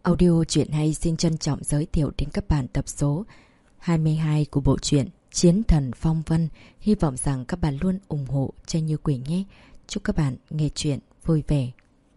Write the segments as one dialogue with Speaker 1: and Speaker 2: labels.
Speaker 1: Audio truyện hay xin trân trọng giới thiệu đến các bạn tập số 22 của bộ truyện Chiến Thần Phong Vân. Hy vọng rằng các bạn luôn ủng hộ cho Như Quỳnh nhé. Chúc các bạn nghe truyện vui vẻ.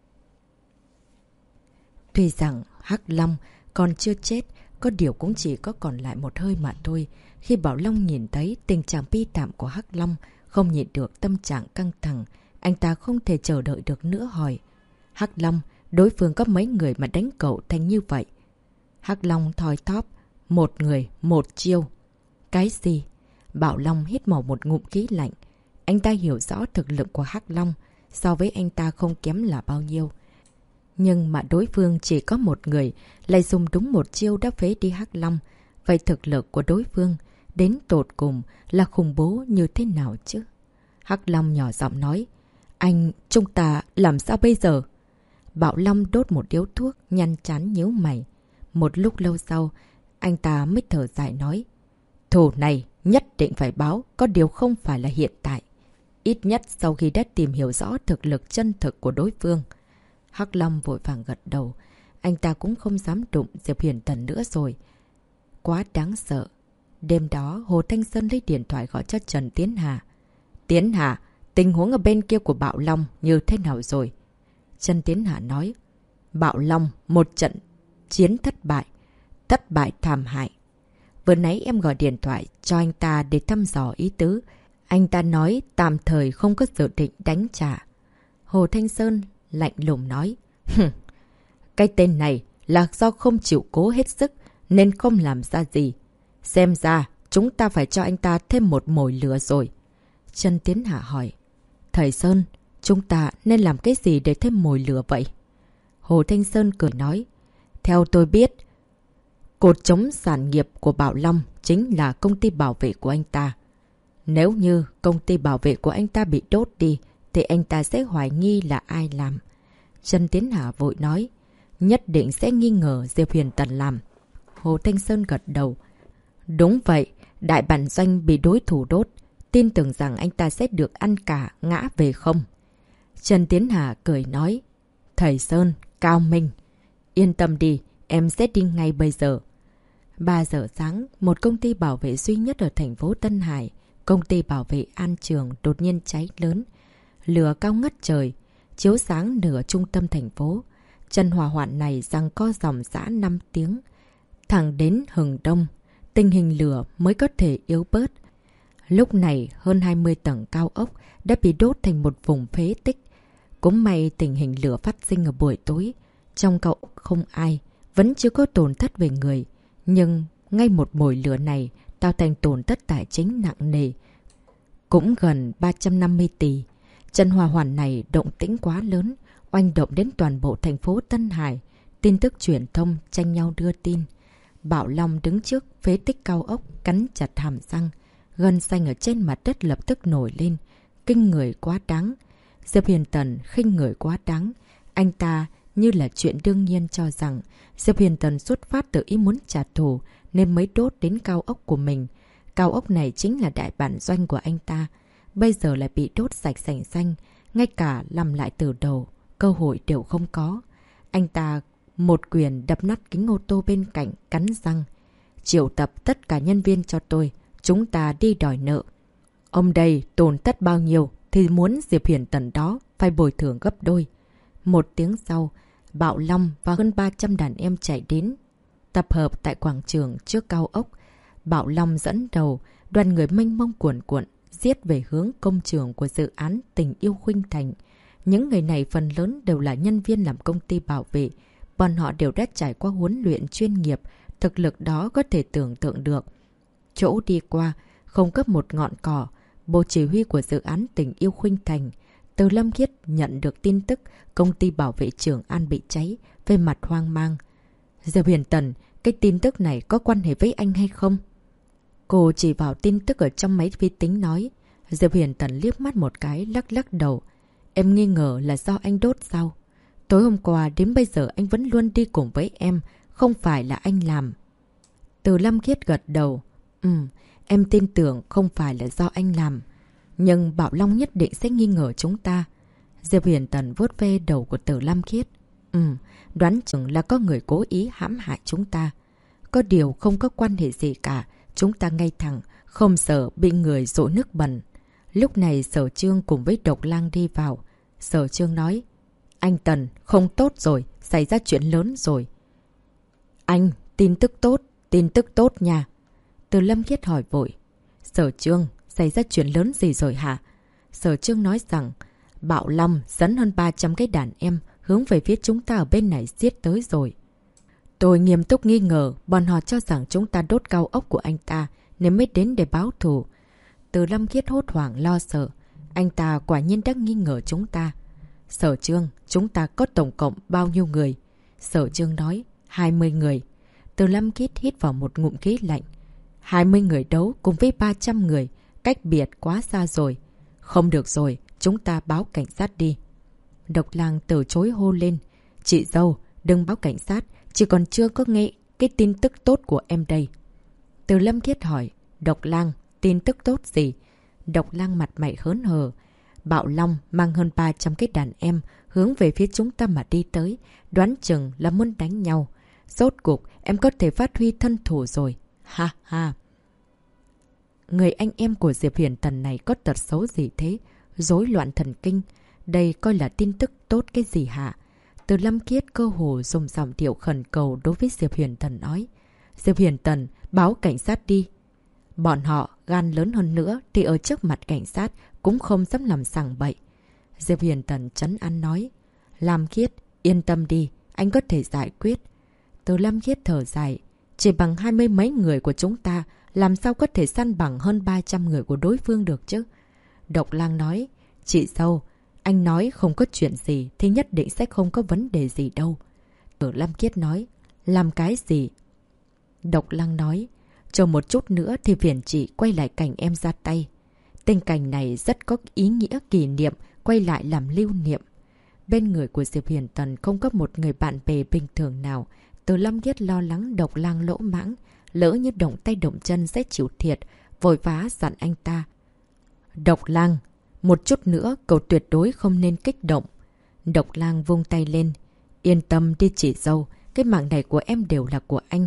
Speaker 1: Tuy rằng Hắc Long còn chưa chết, có điều cũng chỉ có còn lại một hơi mà thôi. Khi Bảo Long nhìn thấy tình trạng bi thảm của Hắc Long, không nhịn được tâm trạng căng thẳng, anh ta không thể chờ đợi được nữa hỏi: Hắc Long, đối phương có mấy người mà đánh cậu thành như vậy? Hắc Long thoi thóp: một người, một chiêu. Cái gì? Bảo Long hít vào một ngụm khí lạnh. Anh ta hiểu rõ thực lực của Hắc Long, so với anh ta không kém là bao nhiêu. Nhưng mà đối phương chỉ có một người, lại dùng đúng một chiêu đã phế đi Hắc Long. Vậy thực lực của đối phương đến tột cùng là khủng bố như thế nào chứ? Hắc Long nhỏ giọng nói: chúng ta làm sao bây giờ? Bảo Long đốt một điếu thuốc, nhăn chán nhíu mày. Một lúc lâu sau, anh ta mới thở dài nói: thù này nhất định phải báo, có điều không phải là hiện tại. Ít nhất sau khi đã tìm hiểu rõ thực lực chân thực của đối phương. Hắc Long vội vàng gật đầu. Anh ta cũng không dám đụng Diệp Huyền Tần nữa rồi. Quá đáng sợ. Đêm đó, Hồ Thanh Sơn lấy điện thoại gọi cho Trần Tiến Hà. Tiến Hà, tình huống ở bên kia của Bảo Long như thế nào rồi? Trần Tiến Hà nói: Bảo Long một trận chiến thất bại thảm hại. Vừa nãy em gọi điện thoại cho anh ta để thăm dò ý tứ. Anh ta nói tạm thời không có dự định đánh trả. Hồ Thanh Sơn lạnh lùng nói: cái tên này là do không chịu cố hết sức nên không làm ra gì. Xem ra chúng ta phải cho anh ta thêm một mồi lửa rồi. Trần Tiến Hà hỏi: Thầy Sơn, chúng ta nên làm cái gì để thêm mồi lửa vậy? Hồ Thanh Sơn cười nói: theo tôi biết, cột chống sản nghiệp của Bảo Long chính là công ty bảo vệ của anh ta. Nếu như công ty bảo vệ của anh ta bị đốt đi, thì anh ta sẽ hoài nghi là ai làm. Trần Tiến Hà vội nói: nhất định sẽ nghi ngờ Diệp Huyền Tần làm. Hồ Thanh Sơn gật đầu: đúng vậy, đại bản doanh bị đối thủ đốt. Tin tưởng rằng anh ta sẽ được ăn cả ngã về không? Trần Tiến Hà cười nói: thầy Sơn, cao minh. Yên tâm đi, em sẽ đi ngay bây giờ. 3 giờ sáng, một công ty bảo vệ duy nhất ở thành phố Tân Hải, công ty bảo vệ An Trường đột nhiên cháy lớn. Lửa cao ngất trời, chiếu sáng nửa trung tâm thành phố. Trận hỏa hoạn này giằng co dòng dã 5 tiếng. Thẳng đến hừng đông, tình hình lửa mới có thể yếu bớt. Lúc này, hơn 20 tầng cao ốc đã bị đốt thành một vùng phế tích. Cũng may tình hình lửa phát sinh ở buổi tối. Trong cao ốc không ai, vẫn chưa có tổn thất về người. Nhưng ngay một mồi lửa này tạo thành tổn thất tài chính nặng nề, cũng gần 350 tỷ. Trận hỏa hoạn này động tĩnh quá lớn, oanh động đến toàn bộ thành phố Tân Hải. Tin tức truyền thông tranh nhau đưa tin. Bảo Long đứng trước phế tích cao ốc, cắn chặt hàm răng. Gân xanh ở trên mặt đất lập tức nổi lên. Kinh người quá đáng. Diệp Huyền Tần khinh người quá đáng. Anh ta như là chuyện đương nhiên cho rằng Diệp Huyền Tần xuất phát từ ý muốn trả thù nên mới đốt đến cao ốc của mình. Cao ốc này chính là đại bản doanh của anh ta. Bây giờ lại bị đốt sạch sành xanh. Ngay cả làm lại từ đầu, cơ hội đều không có. Anh ta một quyền đập nát kính ô tô bên cạnh, cắn răng: triệu tập tất cả nhân viên cho tôi. Chúng ta đi đòi nợ. Ông đây tổn thất bao nhiêu thì muốn Diệp Huyền Tần đó phải bồi thường gấp đôi. Một tiếng sau, Bảo Long và hơn 300 đàn em chạy đến, tập hợp tại quảng trường trước cao ốc. Bảo Long dẫn đầu, đoàn người mênh mông cuồn cuộn giết về hướng công trường của dự án Tình Yêu Khuynh Thành. Những người này phần lớn đều là nhân viên làm công ty bảo vệ. Bọn họ đều đã trải qua huấn luyện chuyên nghiệp, thực lực đó có thể tưởng tượng được. Chỗ đi qua, không cấp một ngọn cỏ. Bộ chỉ huy của dự án Tình Yêu Khuynh Thành, Từ Lâm Khiết nhận được tin tức công ty bảo vệ Trường An bị cháy, về mặt hoang mang. Diệp Huyền Tần, cái tin tức này có quan hệ với anh hay không? Cô chỉ vào tin tức ở trong máy vi tính nói. Diệp Huyền Tần liếc mắt một cái, lắc lắc đầu. Em nghi ngờ là do anh đốt sao? Tối hôm qua đến bây giờ anh vẫn luôn đi cùng với em, không phải là anh làm. Từ Lâm Khiết gật đầu. Em tin tưởng không phải là do anh làm. Nhưng Bảo Long nhất định sẽ nghi ngờ chúng ta. Diệp Huyền Tần vuốt ve đầu của Từ Lâm Khiết. Đoán chừng là có người cố ý hãm hại chúng ta. Có điều không có quan hệ gì cả. Chúng ta ngay thẳng, không sợ bị người dội nước bẩn. Lúc này Sở Chương cùng với Độc Lang đi vào. Sở Chương nói, anh Tần, không tốt rồi, xảy ra chuyện lớn rồi. Anh, tin tức tốt nha. Từ Lâm Khiết hỏi vội. Sở Chương, xảy ra chuyện lớn gì rồi hả? Sở Chương nói rằng, Bạo Long dẫn hơn 300 cái đàn em hướng về phía chúng ta ở bên này giết tới rồi. Tôi nghiêm túc nghi ngờ, bọn họ cho rằng chúng ta đốt cao ốc của anh ta nên mới đến để báo thù. Từ Lâm Khiết hốt hoảng lo sợ. Anh ta quả nhiên đã nghi ngờ chúng ta. Sở Chương, chúng ta có tổng cộng bao nhiêu người? Sở Chương nói, 20 người. Từ Lâm Khiết hít vào một ngụm khí lạnh. 20 người đấu cùng với 300 người, cách biệt quá xa rồi. Không được rồi, chúng ta báo cảnh sát đi. Độc Lang từ chối hô lên. Chị dâu, đừng báo cảnh sát, chỉ còn chưa có nghe cái tin tức tốt của em đây. Từ Lâm Khiết hỏi, Độc Lang, tin tức tốt gì? Độc Lang mặt mày hớn hở. Bạo Long mang hơn 300 cái đàn em hướng về phía chúng ta mà đi tới, đoán chừng là muốn đánh nhau. Rốt cuộc em có thể phát huy thân thủ rồi. Ha ha. Người anh em của Diệp Huyền Tần này có tật xấu gì thế? Rối loạn thần kinh. Đây coi là tin tức tốt cái gì hả? Từ Lâm Khiết cơ hồ dùng giọng điệu khẩn cầu đối với Diệp Huyền Tần nói. Diệp Huyền Tần, báo cảnh sát đi. Bọn họ gan lớn hơn nữa thì ở trước mặt cảnh sát cũng không dám làm sằng bậy. Diệp Huyền Tần trấn an nói. Lam Khiết, yên tâm đi, anh có thể giải quyết. Từ Lam Khiết thở dài. Chỉ bằng 20 mấy người của chúng ta, làm sao có thể săn bằng hơn 300 người của đối phương được chứ? Độc Lang nói. Chị dâu, anh nói không có chuyện gì thì nhất định sẽ không có vấn đề gì đâu. Từ Lam Khiết nói. Làm cái gì? Độc Lang nói. Chờ một chút nữa thì phiền chị quay lại cảnh em ra tay. Tình cảnh này rất có ý nghĩa kỷ niệm, quay lại làm lưu niệm. Bên người của Diệp Huyền Tần không có một người bạn bè bình thường nào. Từ Lâm Khiết lo lắng Độc Lang lỗ mãng, lỡ như động tay động chân sẽ chịu thiệt, vội vã dặn anh ta. Độc Lang, một chút nữa cậu tuyệt đối không nên kích động. Độc Lang vung tay lên. Yên tâm đi chị dâu, cái mạng này của em đều là của anh.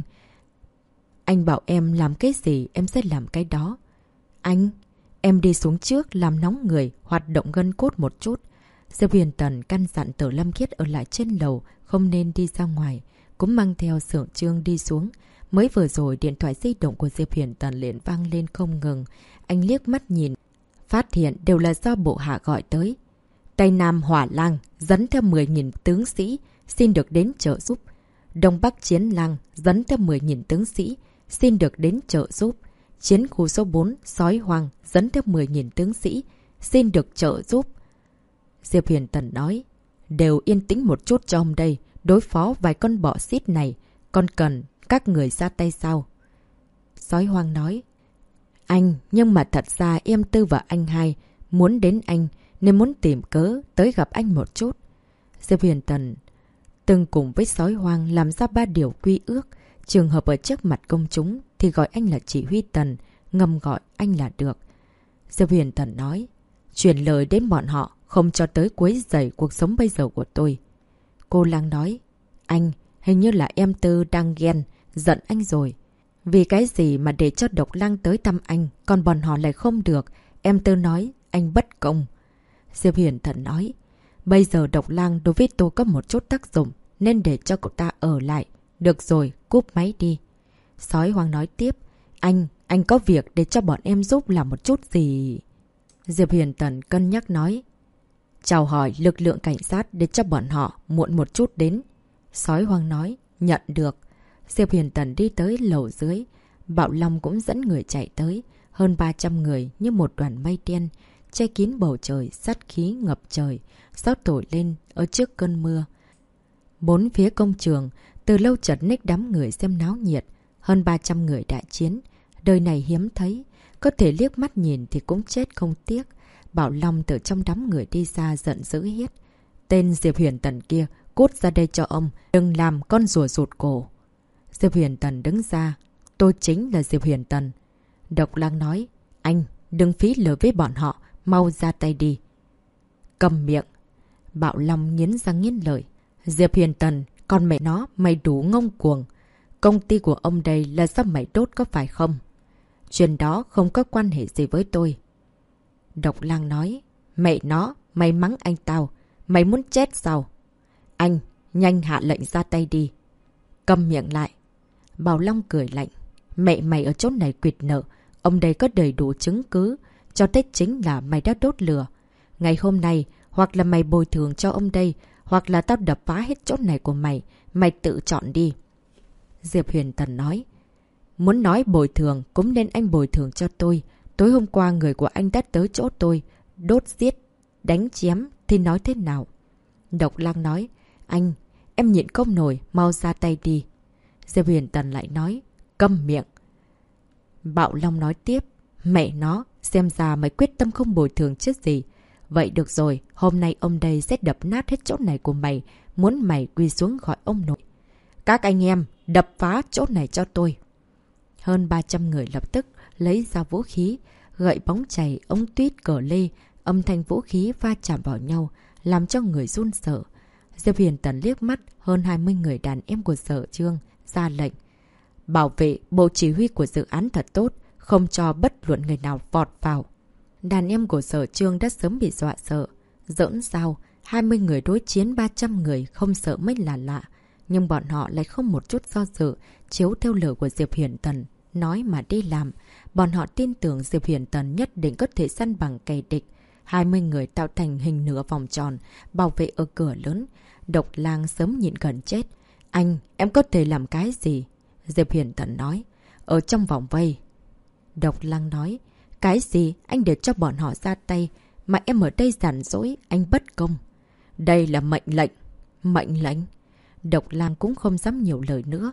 Speaker 1: Anh bảo em làm cái gì em sẽ làm cái đó. Anh, em đi xuống trước làm nóng người, hoạt động gân cốt một chút. Diệp Huyền Tần căn dặn Từ Lâm Khiết ở lại trên lầu, không nên đi ra ngoài. Cũng mang theo Sở Chương đi xuống. Mới vừa rồi điện thoại di động của Diệp Huyền Tần liền vang lên không ngừng. Anh liếc mắt nhìn, phát hiện đều là do bộ hạ gọi tới. Tây Nam Hỏa Lang dẫn theo 10.000 tướng sĩ, xin được đến trợ giúp. Đông Bắc Chiến Lang dẫn theo 10.000 tướng sĩ, xin được đến trợ giúp. Chiến khu số 4 Sói Hoang dẫn theo 10.000 tướng sĩ, xin được trợ giúp. Diệp Huyền Tần nói, đều yên tĩnh một chút cho ông đây, đối phó vài con bọ xít này, còn cần các người ra tay sao? Sói Hoang nói, anh, nhưng mà thật ra em Tư và anh hai muốn đến anh, nên muốn tìm cớ tới gặp anh một chút. Diệp Huyền Tần từng cùng với Sói Hoang làm ra 3 điều quy ước. Trường hợp ở trước mặt công chúng thì gọi anh là chỉ huy Tần, ngầm gọi anh là được. Diệp Huyền Tần nói, truyền lời đến bọn họ, không cho tới quấy rầy cuộc sống bây giờ của tôi. Cô Lang nói, anh, hình như là em Tư đang ghen, giận anh rồi. Vì cái gì mà để cho Độc Lang tới thăm anh, còn bọn họ lại không được. Em Tư nói, anh bất công. Diệp Huyền Tần nói, bây giờ Độc Lang đối với tôi có một chút tác dụng, nên để cho cậu ta ở lại. Được rồi, cúp máy đi. Sói Hoang nói tiếp, anh có việc để cho bọn em giúp làm một chút gì? Diệp Huyền Tần cân nhắc nói, chào hỏi lực lượng cảnh sát để cho bọn họ muộn một chút đến. Sói Hoang nói, nhận được. Diệp Huyền Tần đi tới lầu dưới. Bạo Long cũng dẫn người chạy tới. Hơn 300 người như một đoàn mây đen, che kín bầu trời, sát khí ngập trời, gió thổi lên ở trước cơn mưa. Bốn phía công trường, từ lâu chật ních đám người xem náo nhiệt. Hơn 300 người đại chiến. Đời này hiếm thấy. Có thể liếc mắt nhìn thì cũng chết không tiếc. Bảo Long từ trong đám người đi ra giận dữ hết. Tên Diệp Huyền Tần kia, cút ra đây cho ông. Đừng làm con rùa rụt cổ. Diệp Huyền Tần đứng ra. Tôi chính là Diệp Huyền Tần. Độc Lang nói. Anh, đừng phí lời với bọn họ. Mau ra tay đi. Cầm miệng. Bạo Long nghiến răng nghiến lợi. Diệp Huyền Tần, con mẹ nó, mày đủ ngông cuồng. Công ty của ông đây là do mày đốt có phải không? Chuyện đó không có quan hệ gì với tôi. Độc Lang nói, mẹ nó, mày mắng anh tao. Mày muốn chết sao? Anh, nhanh hạ lệnh ra tay đi. Câm miệng lại. Bảo Long cười lạnh. Mẹ mày ở chỗ này quỵt nợ. Ông đây có đầy đủ chứng cứ. Cho Tết chính là mày đã đốt lửa. Ngày hôm nay, hoặc là mày bồi thường cho ông đây, hoặc là tao đập phá hết chỗ này của mày. Mày tự chọn đi. Diệp Huyền Tần nói. Muốn nói bồi thường, cũng nên anh bồi thường cho tôi. Tối hôm qua người của anh đã tới chỗ tôi. Đốt giết, đánh chém, thì nói thế nào? Độc Lang nói. Anh, em nhịn không nổi, mau ra tay đi. Diệp Huyền Tần lại nói. Câm miệng. Bạo Long nói tiếp. Mẹ nó, xem ra mày quyết tâm không bồi thường chứ gì. Vậy được rồi, hôm nay ông đây sẽ đập nát hết chỗ này của mày. Muốn mày quy xuống gọi ông nội. Các anh em, đập phá chỗ này cho tôi. Hơn 300 người lập tức lấy ra vũ khí, gậy bóng chày, ống tuyết, cờ lê, âm thanh vũ khí va chạm vào nhau, làm cho người run sợ. Diệp Huyền Tần liếc mắt hơn 20 người đàn em của Sở Trương, ra lệnh. Bảo vệ bộ chỉ huy của dự án thật tốt, không cho bất luận người nào vọt vào. Đàn em của Sở Trương đã sớm bị dọa sợ. Giỡn sao, 20 người đối chiến 300 người không sợ mới là lạ. Nhưng bọn họ lại không một chút do dự, chiếu theo lời của Diệp Huyền Tần, nói mà đi làm. Bọn họ tin tưởng Diệp Huyền Tần nhất định có thể săn bằng kẻ địch. 20 người tạo thành hình nửa vòng tròn, bảo vệ ở cửa lớn. Độc Lang sớm nhịn gần chết. Anh, em có thể làm cái gì? Diệp Huyền Tần nói. Ở trong vòng vây. Độc Lang nói. Cái gì? Anh để cho bọn họ ra tay. Mà em ở đây giản dỗi, anh bất công. Đây là mệnh lệnh. Mệnh lệnh? Độc Lang cũng không dám nhiều lời nữa.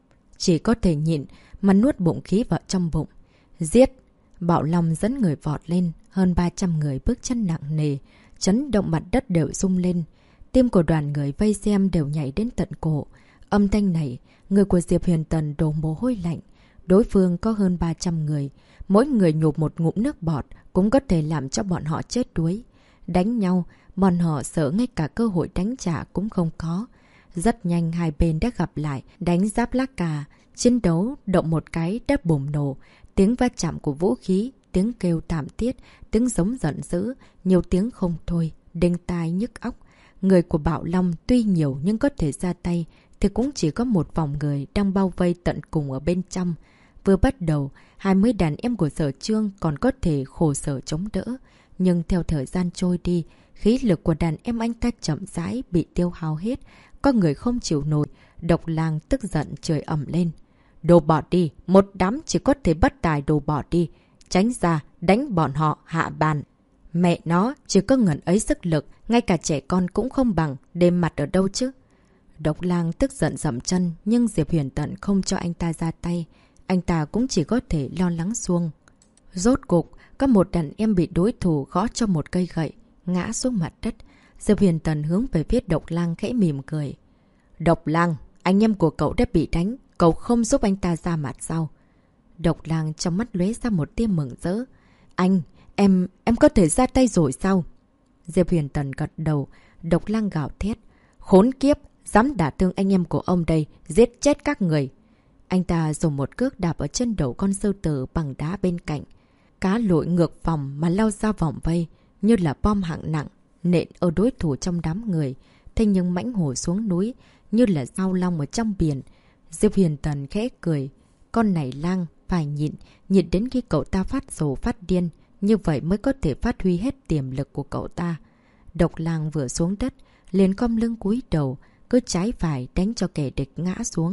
Speaker 1: Chỉ có thể nhịn mà nuốt bụng khí vào trong bụng. Giết! Bạo Long dẫn người vọt lên. Hơn 300 người bước chân nặng nề. Chấn động mặt đất đều rung lên. Tim của đoàn người vây xem đều nhảy đến tận cổ. Âm thanh này, người của Diệp Huyền Tần đổ mồ hôi lạnh. Đối phương có hơn 300 người. Mỗi người nhụp một ngụm nước bọt cũng có thể làm cho bọn họ chết đuối. Đánh nhau, bọn họ sợ ngay cả cơ hội đánh trả cũng không có. Rất nhanh hai bên đã gặp lại, đánh giáp lá cà. Chiến đấu động một cái đã bùng nổ. Tiếng va chạm của vũ khí, tiếng kêu thảm thiết, tiếng giống giận dữ, nhiều tiếng không thôi, đinh tai nhức óc. Người của Bạo Long tuy nhiều nhưng có thể ra tay, thì cũng chỉ có một vòng người đang bao vây tận cùng ở bên trong. Vừa bắt đầu, 20 đàn em của Sở Trương còn có thể khổ sở chống đỡ. Nhưng theo thời gian trôi đi, khí lực của đàn em anh ta chậm rãi bị tiêu hao hết. Có người không chịu nổi, Độc Lang tức giận trời ẩm lên. Đồ bỏ đi, một đám chỉ có thể bất tài đồ bỏ đi. Tránh ra, đánh bọn họ hạ bàn. Mẹ nó, chỉ có ngần ấy sức lực, ngay cả trẻ con cũng không bằng, đêm mặt ở đâu chứ. Độc Lang tức giận dậm chân, nhưng Diệp Huyền Tần không cho anh ta ra tay. Anh ta cũng chỉ có thể lo lắng xuông. Rốt cục, có một đàn em bị đối thủ gõ cho một cây gậy, ngã xuống mặt đất. Diệp Huyền Tần hướng về phía Độc Lang khẽ mỉm cười. Độc Lang, anh em của cậu đã bị đánh, cậu không giúp anh ta ra mặt sao? Độc Lang trong mắt lóe ra một tia mừng rỡ. Anh, em có thể ra tay rồi sao? Diệp Huyền Tần gật đầu. Độc Lang gào thét. Khốn kiếp, dám đả thương anh em của ông đây, giết chết các người. Anh ta dùng một cước đạp ở chân đầu con sư tử bằng đá bên cạnh. Cá lội ngược vòng mà lao ra vòng vây, như là bom hạng nặng, nện ở đối thủ trong đám người. Thế nhưng mãnh hổ xuống núi, như là dao long ở trong biển. Diệp Huyền Tần khẽ cười. Con này Lang phải nhịn đến khi cậu ta phát rồ phát điên. Như vậy mới có thể phát huy hết tiềm lực của cậu ta. Độc Lang vừa xuống đất, liền khom lưng cúi đầu, cứ trái phải đánh cho kẻ địch ngã xuống.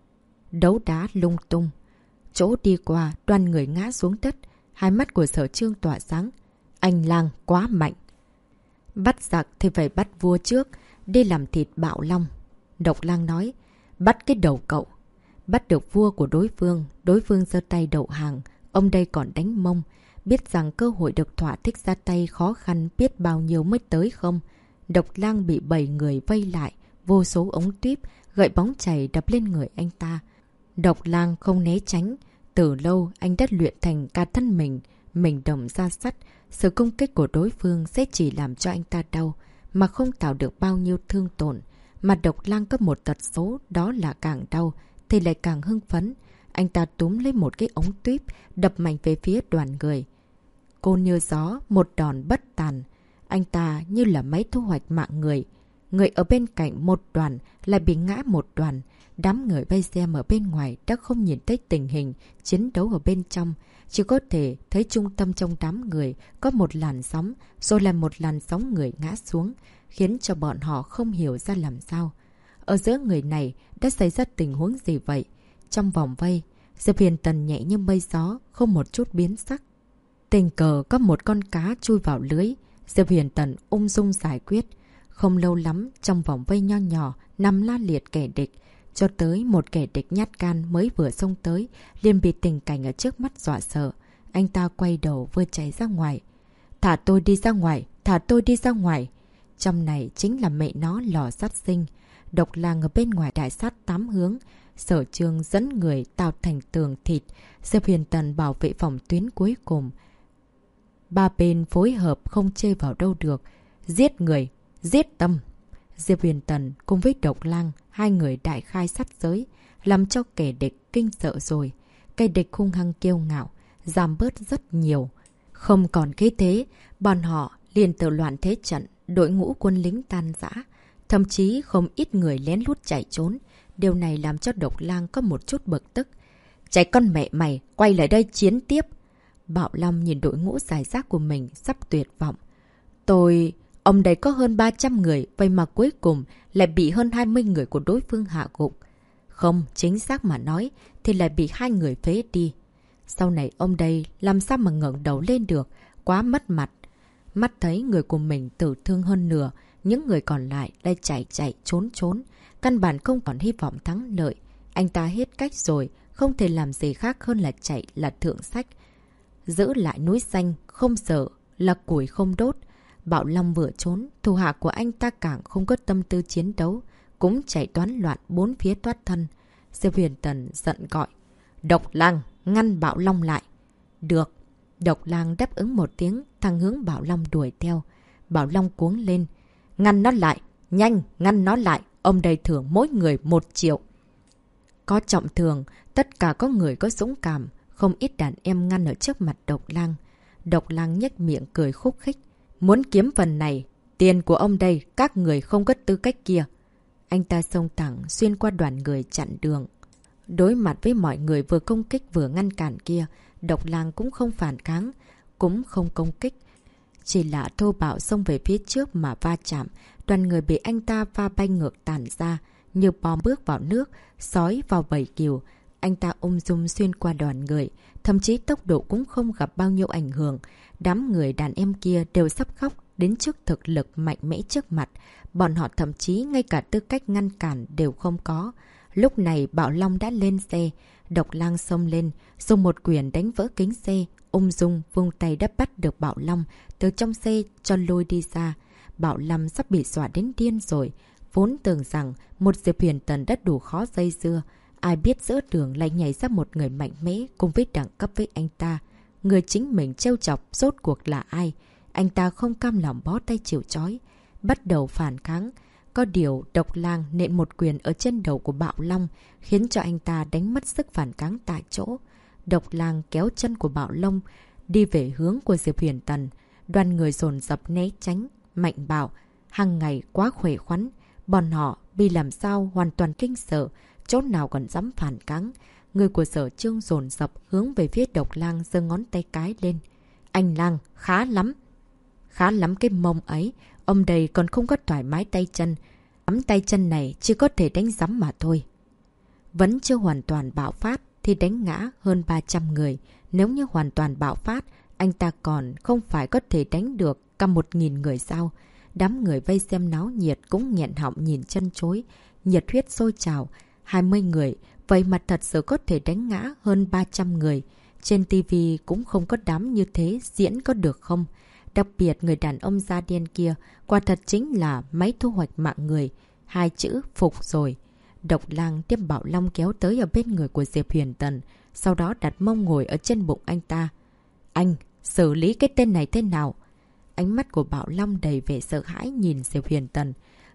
Speaker 1: Đấu đá lung tung. Chỗ đi qua, đoàn người ngã xuống đất. Hai mắt của Sở Trương tỏa sáng. Anh Lang quá mạnh. Bắt giặc thì phải bắt vua trước, đi làm thịt Bạo Long. Độc Lang nói. Bắt cái đầu cậu. Bắt được vua của đối phương giơ tay đầu hàng. Ông đây còn đánh mông. Biết rằng cơ hội được thỏa thích ra tay khó khăn biết bao nhiêu mới tới không? Độc Lang bị 7 người vây lại, vô số ống tuyếp, gậy bóng chày đập lên người anh ta. Độc Lang không né tránh. Từ lâu anh đã luyện thành cả thân mình đồng ra sắt. Sự công kích của đối phương sẽ chỉ làm cho anh ta đau, mà không tạo được bao nhiêu thương tổn. Mà Độc Lang có một tật xấu, đó là càng đau thì lại càng hưng phấn. Anh ta túm lấy một cái ống tuyếp, đập mạnh về phía đoàn người. Cô như gió, một đòn bất tàn. Anh ta như là máy thu hoạch mạng người. Người ở bên cạnh một đoàn lại bị ngã một đoàn. Đám người vây xem ở bên ngoài đã không nhìn thấy tình hình chiến đấu ở bên trong. Chỉ có thể thấy trung tâm trong đám người có một làn sóng, rồi là một làn sóng người ngã xuống, khiến cho bọn họ không hiểu ra làm sao. Ở giữa người này đã xảy ra tình huống gì vậy? Trong vòng vây, Diệp Huyền Tần nhẹ như mây gió, không một chút biến sắc. Tình cờ có một con cá chui vào lưới, Diệp Huyền Tần ung dung giải quyết. Không lâu lắm, trong vòng vây nho nhỏ, nằm la liệt kẻ địch. Cho tới một kẻ địch nhát gan mới vừa xông tới, liền bị tình cảnh ở trước mắt dọa sợ. Anh ta quay đầu vừa chạy ra ngoài. Thả tôi đi ra ngoài, thả tôi đi ra ngoài. Trong này chính là mẹ nó lò sát sinh. Độc Lang ở bên ngoài đại sát 8 hướng. Sở Trương dẫn người tạo thành tường thịt. Diệp Huyền Tần bảo vệ phòng tuyến cuối cùng. Ba bên phối hợp không chê vào đâu được. Giết người, giết tâm. Diệp Huyền Tần cùng với Độc Lang, hai người đại khai sát giới, làm cho kẻ địch kinh sợ rồi. Kẻ địch hung hăng kiêu ngạo, giảm bớt rất nhiều. Không còn khí thế, bọn họ liền tự loạn thế trận, đội ngũ quân lính tan rã. Thậm chí không ít người lén lút chạy trốn. Điều này làm cho Độc Lang có một chút bực tức. Chạy con mẹ mày, quay lại đây chiến tiếp. Bạo Long nhìn đội ngũ giải rác của mình sắp tuyệt vọng. Ông đây có hơn 300 người, vậy mà cuối cùng lại bị hơn 20 người của đối phương hạ gục. Không, chính xác mà nói, thì lại bị 2 người phế đi. Sau này ông đây làm sao mà ngẩng đầu lên được, quá mất mặt. Mắt thấy người của mình tử thương hơn nửa, những người còn lại lại chạy trốn. Căn bản không còn hy vọng thắng lợi. Anh ta hết cách rồi, không thể làm gì khác hơn là chạy là thượng sách. Giữ lại núi xanh, không sợ, là củi không đốt. Bạo Long vừa trốn, thủ hạ của anh ta càng không có tâm tư chiến đấu, cũng chạy toán loạn bốn phía thoát thân. Diệp Huyền Tần giận gọi. Độc Lang, ngăn Bạo Long lại. Được. Độc Lang đáp ứng một tiếng, thẳng hướng Bạo Long đuổi theo. Bạo Long cuống lên. Ngăn nó lại, nhanh, ngăn nó lại. Ông đây thưởng mỗi người 1 triệu. Có trọng thường, tất cả có người có dũng cảm, không ít đàn em ngăn ở trước mặt Độc Lang. Độc Lang nhếch miệng cười khúc khích. Muốn kiếm phần này, tiền của ông đây, các người không có tư cách kia. Anh ta xông thẳng xuyên qua đoàn người chặn đường. Đối mặt với mọi người vừa công kích vừa ngăn cản kia, Độc Lang cũng không phản kháng, cũng không công kích. Chỉ là thô bạo xông về phía trước mà va chạm, đoàn người bị anh ta va bay ngược tản ra, như bom bước vào nước, sói vào bầy cừu. Anh ta ung dung xuyên qua đoàn người, thậm chí tốc độ cũng không gặp bao nhiêu ảnh hưởng. Đám người đàn em kia đều sắp khóc đến trước thực lực mạnh mẽ trước mặt. Bọn họ thậm chí ngay cả tư cách ngăn cản đều không có. Lúc này Bạo Long đã lên xe. Độc Lang xông lên, dùng một quyền đánh vỡ kính xe. Ung dung vung tay đã bắt được Bạo Long từ trong xe cho lôi đi ra. Bạo Long sắp bị dọa đến điên rồi. Vốn tưởng rằng một Diệp Huyền Tần đã đủ khó dây dưa. Ai biết giữa đường lại nhảy ra một người mạnh mẽ cùng với đẳng cấp với anh ta. Người chính mình trêu chọc rốt cuộc là ai? Anh ta không cam lòng bó tay chịu trói, bắt đầu phản kháng. Có điều Độc Lang nện một quyền ở trên đầu của Bạo Long, khiến cho anh ta đánh mất sức phản kháng tại chỗ. Độc Lang kéo chân của Bạo Long đi về hướng của Diệp Huyền Tần. Đoàn người dồn dập né tránh. Mạnh bảo hàng ngày quá khỏe khoắn, bọn họ bị làm sao hoàn toàn kinh sợ, chỗ nào còn dám phản kháng. Người của Sở Trương dồn dập hướng về phía Độc Lang giơ ngón tay cái lên. Anh Lang, khá lắm. Khá lắm cái mông ấy, ông đây còn không có thoải mái tay chân. Nắm tay chân này chỉ có thể đánh giấm mà thôi. Vẫn chưa hoàn toàn bạo phát thì đánh ngã hơn 300 người. Nếu như hoàn toàn bạo phát, anh ta còn không phải có thể đánh được cả 1.000 người sao. Đám người vây xem náo nhiệt cũng nghẹn họng nhìn chân chối. Nhiệt huyết sôi trào. 20 người, vậy mà thật sự có thể đánh ngã hơn 300 người. Trên TV cũng không có đám như thế, diễn có được không? Đặc biệt người đàn ông da đen kia, quả thật chính là máy thu hoạch mạng người. 2 chữ phục rồi. Độc Lang tiếp Bạo Long kéo tới ở bên người của Diệp Huyền Tần, sau đó đặt mông ngồi ở trên bụng anh ta. Anh, xử lý cái tên này thế nào? Ánh mắt của Bạo Long đầy vẻ sợ hãi nhìn Diệp Huyền Tần.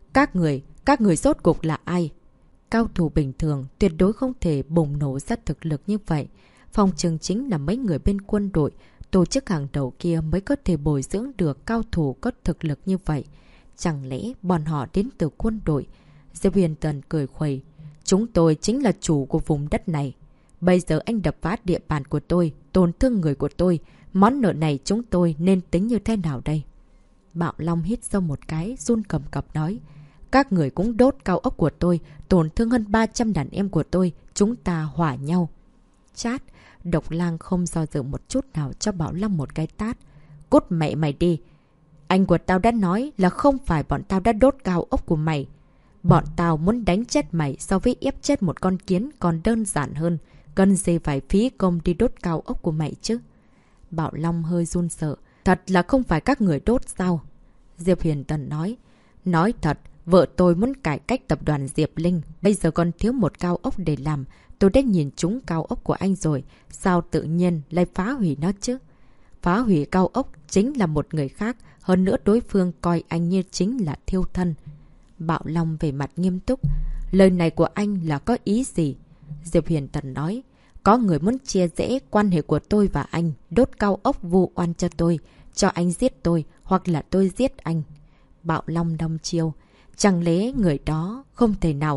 Speaker 1: Các người rốt cuộc là ai? Cao thủ bình thường tuyệt đối không thể bùng nổ ra thực lực như vậy. Phòng trường chính là mấy người bên quân đội, tổ chức hàng đầu kia mới có thể bồi dưỡng được cao thủ có thực lực như vậy. Chẳng lẽ bọn họ đến từ quân đội? Diệp Huyền Tần cười khuẩy. Chúng tôi chính là chủ của vùng đất này. Bây giờ anh đập phá địa bàn của tôi, tổn thương người của tôi. Món nợ này chúng tôi nên tính như thế nào đây? Bạo Long hít sâu một cái, run cầm cập nói. Các người cũng đốt cao ốc của tôi, tổn thương hơn 300 đàn em của tôi. Chúng ta hỏa nhau. Chát, Độc Lang không do dự một chút nào cho Bảo Long một cái tát. Cút mẹ mày đi. Anh của tao đã nói là không phải bọn tao đã đốt cao ốc của mày. Bọn tao muốn đánh chết mày so với ép chết một con kiến còn đơn giản hơn. Cần gì phải phí công đi đốt cao ốc của mày chứ? Bảo Long hơi run sợ. Thật là không phải các người đốt sao? Diệp Huyền Tần nói. Nói thật, vợ tôi muốn cải cách tập đoàn Diệp Linh. Bây giờ còn thiếu một cao ốc để làm. Tôi đã nhìn trúng cao ốc của anh rồi. Sao tự nhiên lại phá hủy nó chứ? Phá hủy cao ốc chính là một người khác. Hơn nữa đối phương coi anh như chính là thiêu thân. Bạo Long về mặt nghiêm túc. Lời này của anh là có ý gì? Diệp Huyền Tần nói. Có người muốn chia rẽ quan hệ của tôi và anh. Đốt cao ốc vu oan cho tôi. Cho anh giết tôi. Hoặc là tôi giết anh. Bạo Long đâm chiêu. Chẳng lẽ người đó không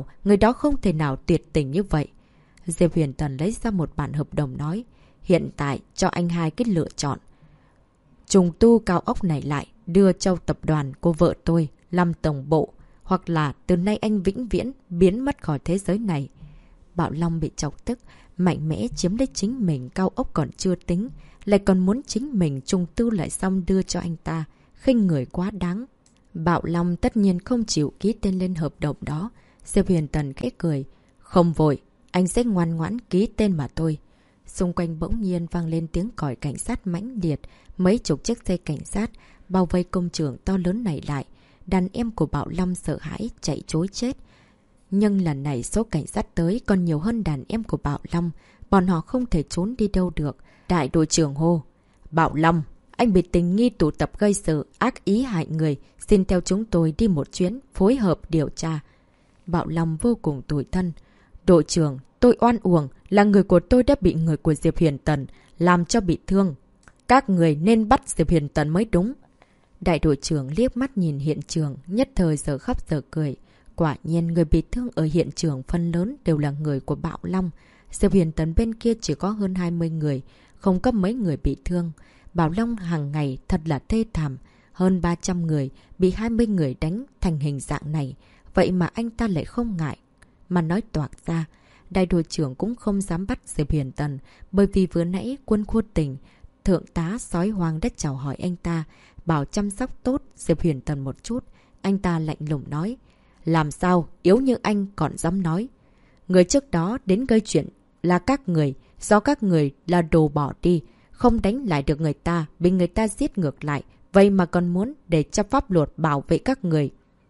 Speaker 1: thể nào tuyệt tình như vậy? Diệp Huyền Tần lấy ra một bản hợp đồng nói. Hiện tại cho anh hai cái lựa chọn. Trùng tu cao ốc này lại. Đưa cho tập đoàn của vợ tôi làm tổng bộ. Hoặc là từ nay anh vĩnh viễn biến mất khỏi thế giới này. Bạo Long bị chọc tức. Mạnh mẽ chiếm lấy chính mình, cao ốc còn chưa tính. Lại còn muốn chính mình trùng tu lại xong đưa cho anh ta. Khinh người quá đáng. Bạo Long tất nhiên không chịu ký tên lên hợp đồng đó. Diệp Huyền Tần khẽ cười. Không vội, anh sẽ ngoan ngoãn ký tên mà thôi. Xung quanh bỗng nhiên vang lên tiếng còi cảnh sát mãnh liệt. Mấy chục chiếc xe cảnh sát bao vây công trường to lớn này lại. Đàn em của Bạo Long sợ hãi chạy trối chết. Nhưng lần này số cảnh sát tới còn nhiều hơn đàn em của Bạo Long. Bọn họ không thể trốn đi đâu được. Đại đội trưởng hô. Bạo Long, anh bị tình nghi tụ tập gây sự, ác ý hại người. Xin theo chúng tôi đi một chuyến, phối hợp điều tra. Bạo Long vô cùng tủi thân. Đội trưởng, tôi oan uổng. Là người của tôi đã bị người của Diệp Huyền Tần làm cho bị thương. Các người nên bắt Diệp Huyền Tần mới đúng. Đại đội trưởng liếc mắt nhìn hiện trường, nhất thời giờ khóc giờ cười. Quả nhiên người bị thương ở hiện trường phần lớn đều là người của Bạo Long. Diệp Huyền Tần bên kia chỉ có hơn 20 người, không có mấy người bị thương. Bạo Long hàng ngày thật là thê thảm. Hơn 300 người bị 20 người đánh thành hình dạng này. Vậy mà anh ta lại không ngại mà nói toạc ra. Đại đội trưởng cũng không dám bắt Diệp Huyền Tần, bởi vì vừa nãy quân khu tỉnh thượng tá sói hoang đã chào hỏi anh ta, bảo chăm sóc tốt Diệp Huyền Tần một chút. Anh ta lạnh lùng nói. Làm sao yếu như anh còn dám nói? Người trước đó đến gây chuyện là các người, do các người là đồ bỏ đi, không đánh lại được người ta, bị người ta giết ngược lại, vậy mà còn muốn để cho pháp luật bảo vệ các người.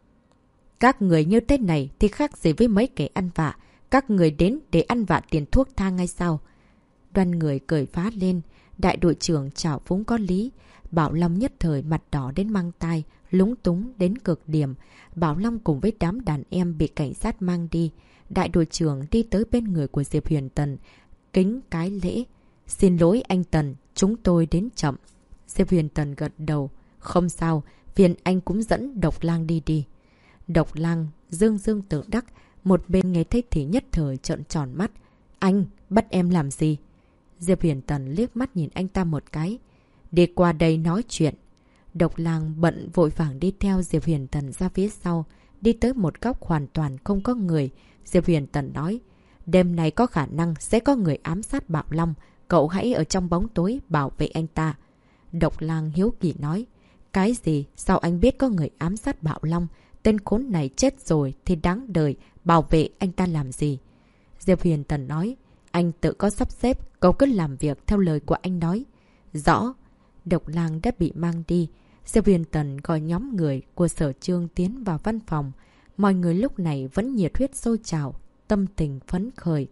Speaker 1: Các người như thế này thì khác gì với mấy kẻ ăn vạ. Các người đến để ăn vạ tiền thuốc thang hay sao? Đoàn người cười phá lên. Đại đội trưởng chảo phúng có lý. Bảo Long nhất thời mặt đỏ đến mang tai, lúng túng đến cực điểm. Bảo Long cùng với đám đàn em bị cảnh sát mang đi. Đại đội trưởng đi tới bên người của Diệp Huyền Tần, kính cái lễ. Xin lỗi anh Tần, chúng tôi đến chậm. Diệp Huyền Tần gật đầu. Không sao, phiền anh cũng dẫn Độc Lang đi đi. Độc Lang dương dương tự đắc, một bên nghe thấy thì nhất thời trợn tròn mắt. Anh, bắt em làm gì? Diệp Huyền Tần liếc mắt nhìn anh ta một cái. Đi qua đây nói chuyện. Độc Lang bận vội vàng đi theo Diệp Huyền Tần ra phía sau, đi tới một góc hoàn toàn không có người. Diệp Huyền Tần nói, đêm nay có khả năng sẽ có người ám sát Bạo Long, cậu hãy ở trong bóng tối bảo vệ anh ta. Độc Lang hiếu kỳ nói, cái gì? Sao anh biết có người ám sát Bạo Long? Tên khốn này chết rồi thì đáng đời, bảo vệ anh ta làm gì? Diệp Huyền Tần nói, anh tự có sắp xếp, cậu cứ làm việc theo lời của anh nói. Rõ. Độc Lang đã bị mang đi. Diệp Huyền Tần gọi nhóm người của Sở Trương tiến vào văn phòng. Mọi người lúc này vẫn nhiệt huyết sôi trào, tâm tình phấn khởi.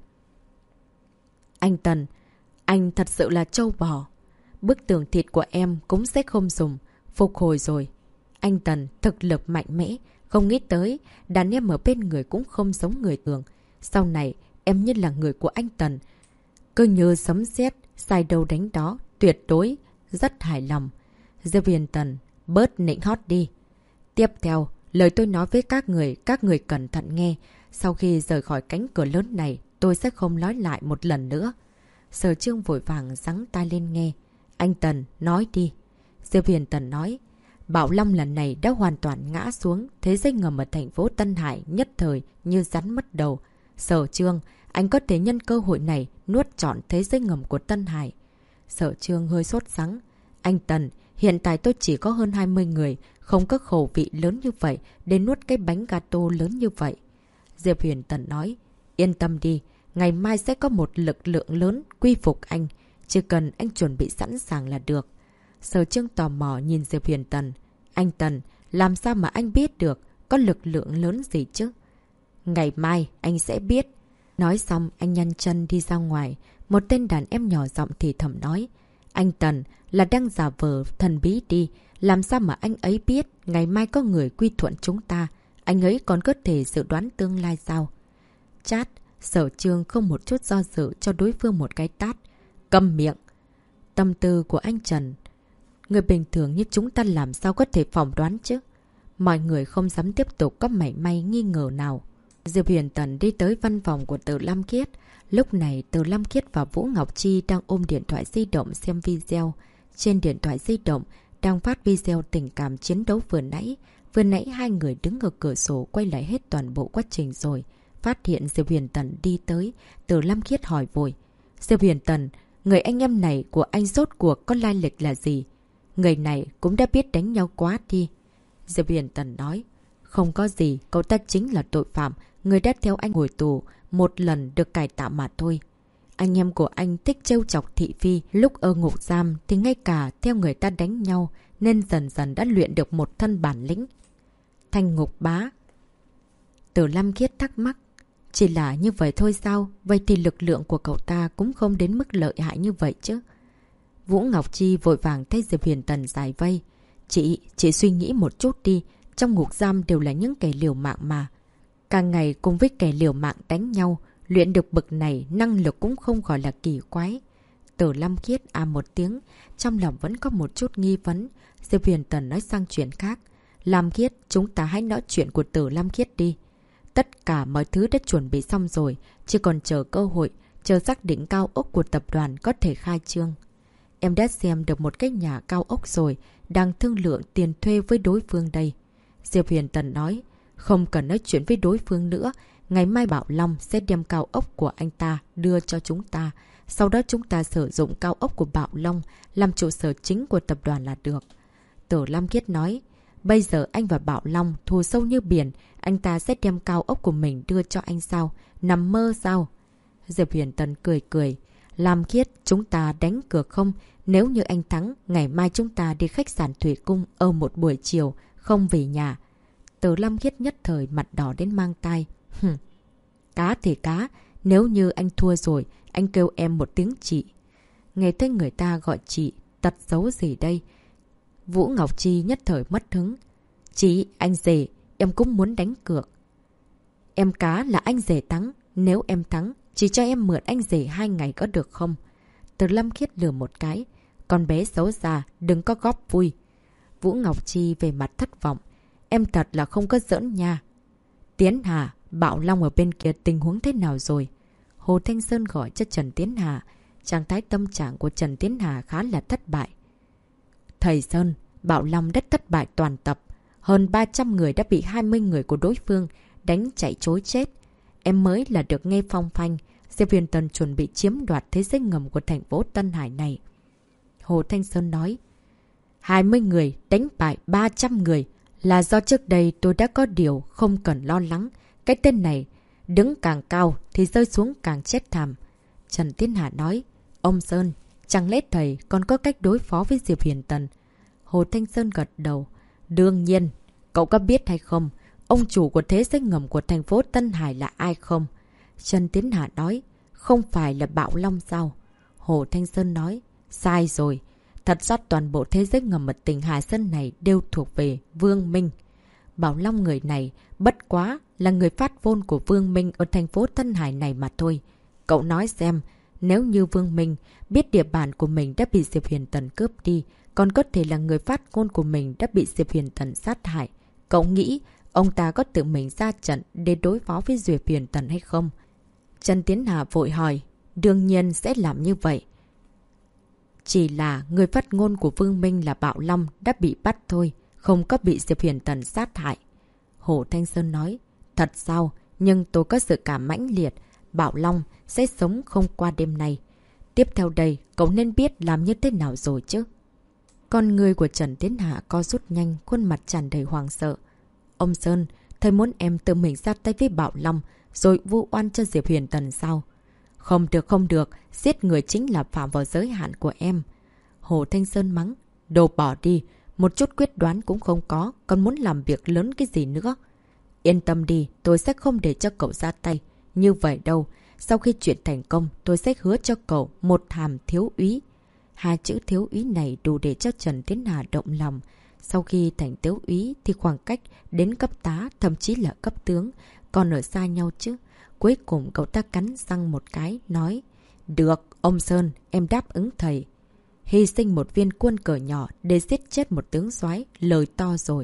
Speaker 1: Anh Tần, anh thật sự là trâu bò. Bức tường thịt của em cũng sẽ không dùng. Phục hồi rồi. Anh Tần thực lực mạnh mẽ, Không nghĩ tới, đàn em ở bên người cũng không giống người thường. Sau này, em như là người của anh Tần. Cứ như sấm sét, sai đâu đánh đó, tuyệt đối, rất hài lòng. Diệp Huyền Tần, bớt nịnh hót đi. Tiếp theo, lời tôi nói với các người cẩn thận nghe. Sau khi rời khỏi cánh cửa lớn này, tôi sẽ không nói lại một lần nữa. Sở Trương vội vàng giắng tai lên nghe. Anh Tần, nói đi. Diệp Huyền Tần nói. Bảo Long lần này đã hoàn toàn ngã xuống, thế giới ngầm ở thành phố Tân Hải nhất thời như rắn mất đầu. Sở Trương, anh có thể nhân cơ hội này nuốt trọn thế giới ngầm của Tân Hải. Sở Trương hơi sốt sắng. Anh Tần, hiện tại tôi chỉ có hơn 20 người, không có khẩu vị lớn như vậy để nuốt cái bánh gato lớn như vậy. Diệp Huyền Tần nói. Yên tâm đi, ngày mai sẽ có một lực lượng lớn quy phục anh. Chỉ cần anh chuẩn bị sẵn sàng là được. Sở Trương tò mò nhìn Diệp Huyền Tần. Anh Tần, làm sao mà anh biết được có lực lượng lớn gì chứ? Ngày mai anh sẽ biết. Nói xong anh nhanh chân đi ra ngoài. Một tên đàn em nhỏ giọng thì thầm nói. Anh Tần là đang giả vờ thần bí đi. Làm sao mà anh ấy biết ngày mai có người quy thuận chúng ta? Anh ấy còn có thể dự đoán tương lai sao? Chát, Sở Trương không một chút do dự cho đối phương một cái tát. Câm miệng. Tâm tư của anh Trần. Người bình thường như chúng ta làm sao có thể phỏng đoán chứ? Mọi người không dám tiếp tục có mảy may nghi ngờ nào. Diệp Huyền Tần đi tới văn phòng của Từ Lam Kiết. Lúc này Từ Lam Kiết và Vũ Ngọc Chi đang ôm điện thoại di động xem video. Trên điện thoại di động đang phát video tình cảm chiến đấu vừa nãy. Vừa nãy hai người đứng ở cửa sổ quay lại hết toàn bộ quá trình rồi. Phát hiện Diệp Huyền Tần đi tới, Từ Lam Kiết hỏi vội. Diệp Huyền Tần, người anh em này của anh rốt cuộc có lai lịch là gì? Người này cũng đã biết đánh nhau quá đi. Diệp Huyền Tần nói. Không có gì, cậu ta chính là tội phạm. Người đã theo anh ngồi tù, một lần được cải tạo mà thôi. Anh em của anh thích trêu chọc thị phi. Lúc ở ngục giam thì ngay cả theo người ta đánh nhau, nên dần dần đã luyện được một thân bản lĩnh. Thành ngục bá. Từ Lam Kiết thắc mắc. Chỉ là như vậy thôi sao? Vậy thì lực lượng của cậu ta cũng không đến mức lợi hại như vậy chứ. Vũ Ngọc Chi vội vàng thay Diệp Huyền Tần giải vây. Chị suy nghĩ một chút đi. Trong ngục giam đều là những kẻ liều mạng mà. Càng ngày cùng với kẻ liều mạng đánh nhau, luyện được bậc này năng lực cũng không gọi là kỳ quái. Từ Lam Kiết một tiếng, trong lòng vẫn có một chút nghi vấn. Diệp Huyền Tần nói sang chuyện khác. Lam Kiết, chúng ta hãy nói chuyện của Từ Lam Kiết đi. Tất cả mọi thứ đã chuẩn bị xong rồi, chỉ còn chờ cơ hội, chờ xác định cao ốc của tập đoàn có thể khai trương. Em đã xem được một cái nhà cao ốc rồi, đang thương lượng tiền thuê với đối phương đây. Diệp Huyền Tần nói, không cần nói chuyện với đối phương nữa, ngày mai Bảo Long sẽ đem cao ốc của anh ta đưa cho chúng ta. Sau đó chúng ta sử dụng cao ốc của Bảo Long làm trụ sở chính của tập đoàn là được. Từ Lam Kiết nói, bây giờ anh và Bảo Long thù sâu như biển, anh ta sẽ đem cao ốc của mình đưa cho anh sao? Nằm mơ sao? Diệp Huyền Tần cười cười. Lam Kiết, chúng ta đánh cược không? Nếu như anh thắng, ngày mai chúng ta đi khách sạn Thủy Cung ở một buổi chiều, không về nhà. Từ Lam Kiết nhất thời mặt đỏ đến mang tai. Cá thì cá, nếu như anh thua rồi, anh kêu em một tiếng chị. Nghe thấy người ta gọi chị, tật xấu gì đây? Vũ Ngọc Chi nhất thời mất hứng. Chị, anh rể, em cũng muốn đánh cược. Em cá là anh rể thắng, nếu em thắng, chỉ cho em mượn anh rể 2 ngày có được không? Từ Lam Kiết lừa một cái. Con bé xấu xa, đừng có góp vui. Vũ Ngọc Chi về mặt thất vọng. Em thật là không có giỡn nha. Tiến Hà, Bảo Long ở bên kia tình huống thế nào rồi? Hồ Thanh Sơn gọi cho Trần Tiến Hà. Trạng thái tâm trạng của Trần Tiến Hà khá là thất bại. Thầy Sơn, Bảo Long đã thất bại toàn tập. Hơn 300 người đã bị 20 người của đối phương đánh chạy chối chết. Em mới là được nghe phong phanh. Diệp Huyền Tần chuẩn bị chiếm đoạt thế giới ngầm của thành phố Tân Hải này. Hồ Thanh Sơn nói, 20 người đánh bại 300 người là do trước đây tôi đã có điều không cần lo lắng. Cái tên này đứng càng cao thì rơi xuống càng chết thảm. Trần Tiến Hà nói, ông Sơn, chẳng lẽ thầy còn có cách đối phó với Diệp Huyền Tần? Hồ Thanh Sơn gật đầu. Đương nhiên, cậu có biết hay không, ông chủ của thế giới ngầm của thành phố Tân Hải là ai không? Trần Tiến Hà nói, không phải là Bảo Long sao? Hồ Thanh Sơn nói, sai rồi. Thật ra toàn bộ thế giới ngầm ở tỉnh Hà Sơn này đều thuộc về Vương Minh. Bảo Long người này bất quá là người phát ngôn của Vương Minh ở thành phố Tân Hải này mà thôi. Cậu nói xem, nếu như Vương Minh biết địa bàn của mình đã bị Diệp Huyền Tần cướp đi, còn có thể là người phát ngôn của mình đã bị Diệp Huyền Tần sát hại, cậu nghĩ ông ta có tự mình ra trận để đối phó với Diệp Huyền Tần hay không? Trần Tiến Hà vội hỏi, đương nhiên sẽ làm như vậy. Chỉ là người phát ngôn của Vương Minh là Bảo Long đã bị bắt thôi, không có bị Diệp Huyền Tần sát hại. Hồ Thanh Sơn nói, thật sao? Nhưng tôi có sự cảm mãnh liệt, Bảo Long sẽ sống không qua đêm nay. Tiếp theo đây, cậu nên biết làm như thế nào rồi chứ? Con người của Trần Tiến Hà co rút nhanh, khuôn mặt tràn đầy hoàng sợ. Ông Sơn, thầy muốn em tự mình ra tay với Bảo Long, rồi vu oan cho Diệp Huyền Tần sao? Không được, không được, giết người chính là phạm vào giới hạn của em. Hồ Thanh Sơn mắng, đồ bỏ đi, một chút quyết đoán cũng không có, còn muốn làm việc lớn cái gì nữa. Yên tâm đi, tôi sẽ không để cho cậu ra tay. Như vậy đâu, sau khi chuyện thành công, tôi sẽ hứa cho cậu một hàm thiếu úy. Hai chữ thiếu úy này đủ để cho Trần Tiến Hà động lòng. Sau khi thành thiếu úy thì khoảng cách đến cấp tá, thậm chí là cấp tướng, còn ở xa nhau chứ. Cuối cùng cậu ta cắn răng một cái, nói, được, ông Sơn, em đáp ứng thầy. Hy sinh một viên quân cờ nhỏ để giết chết một tướng soái, lời to rồi.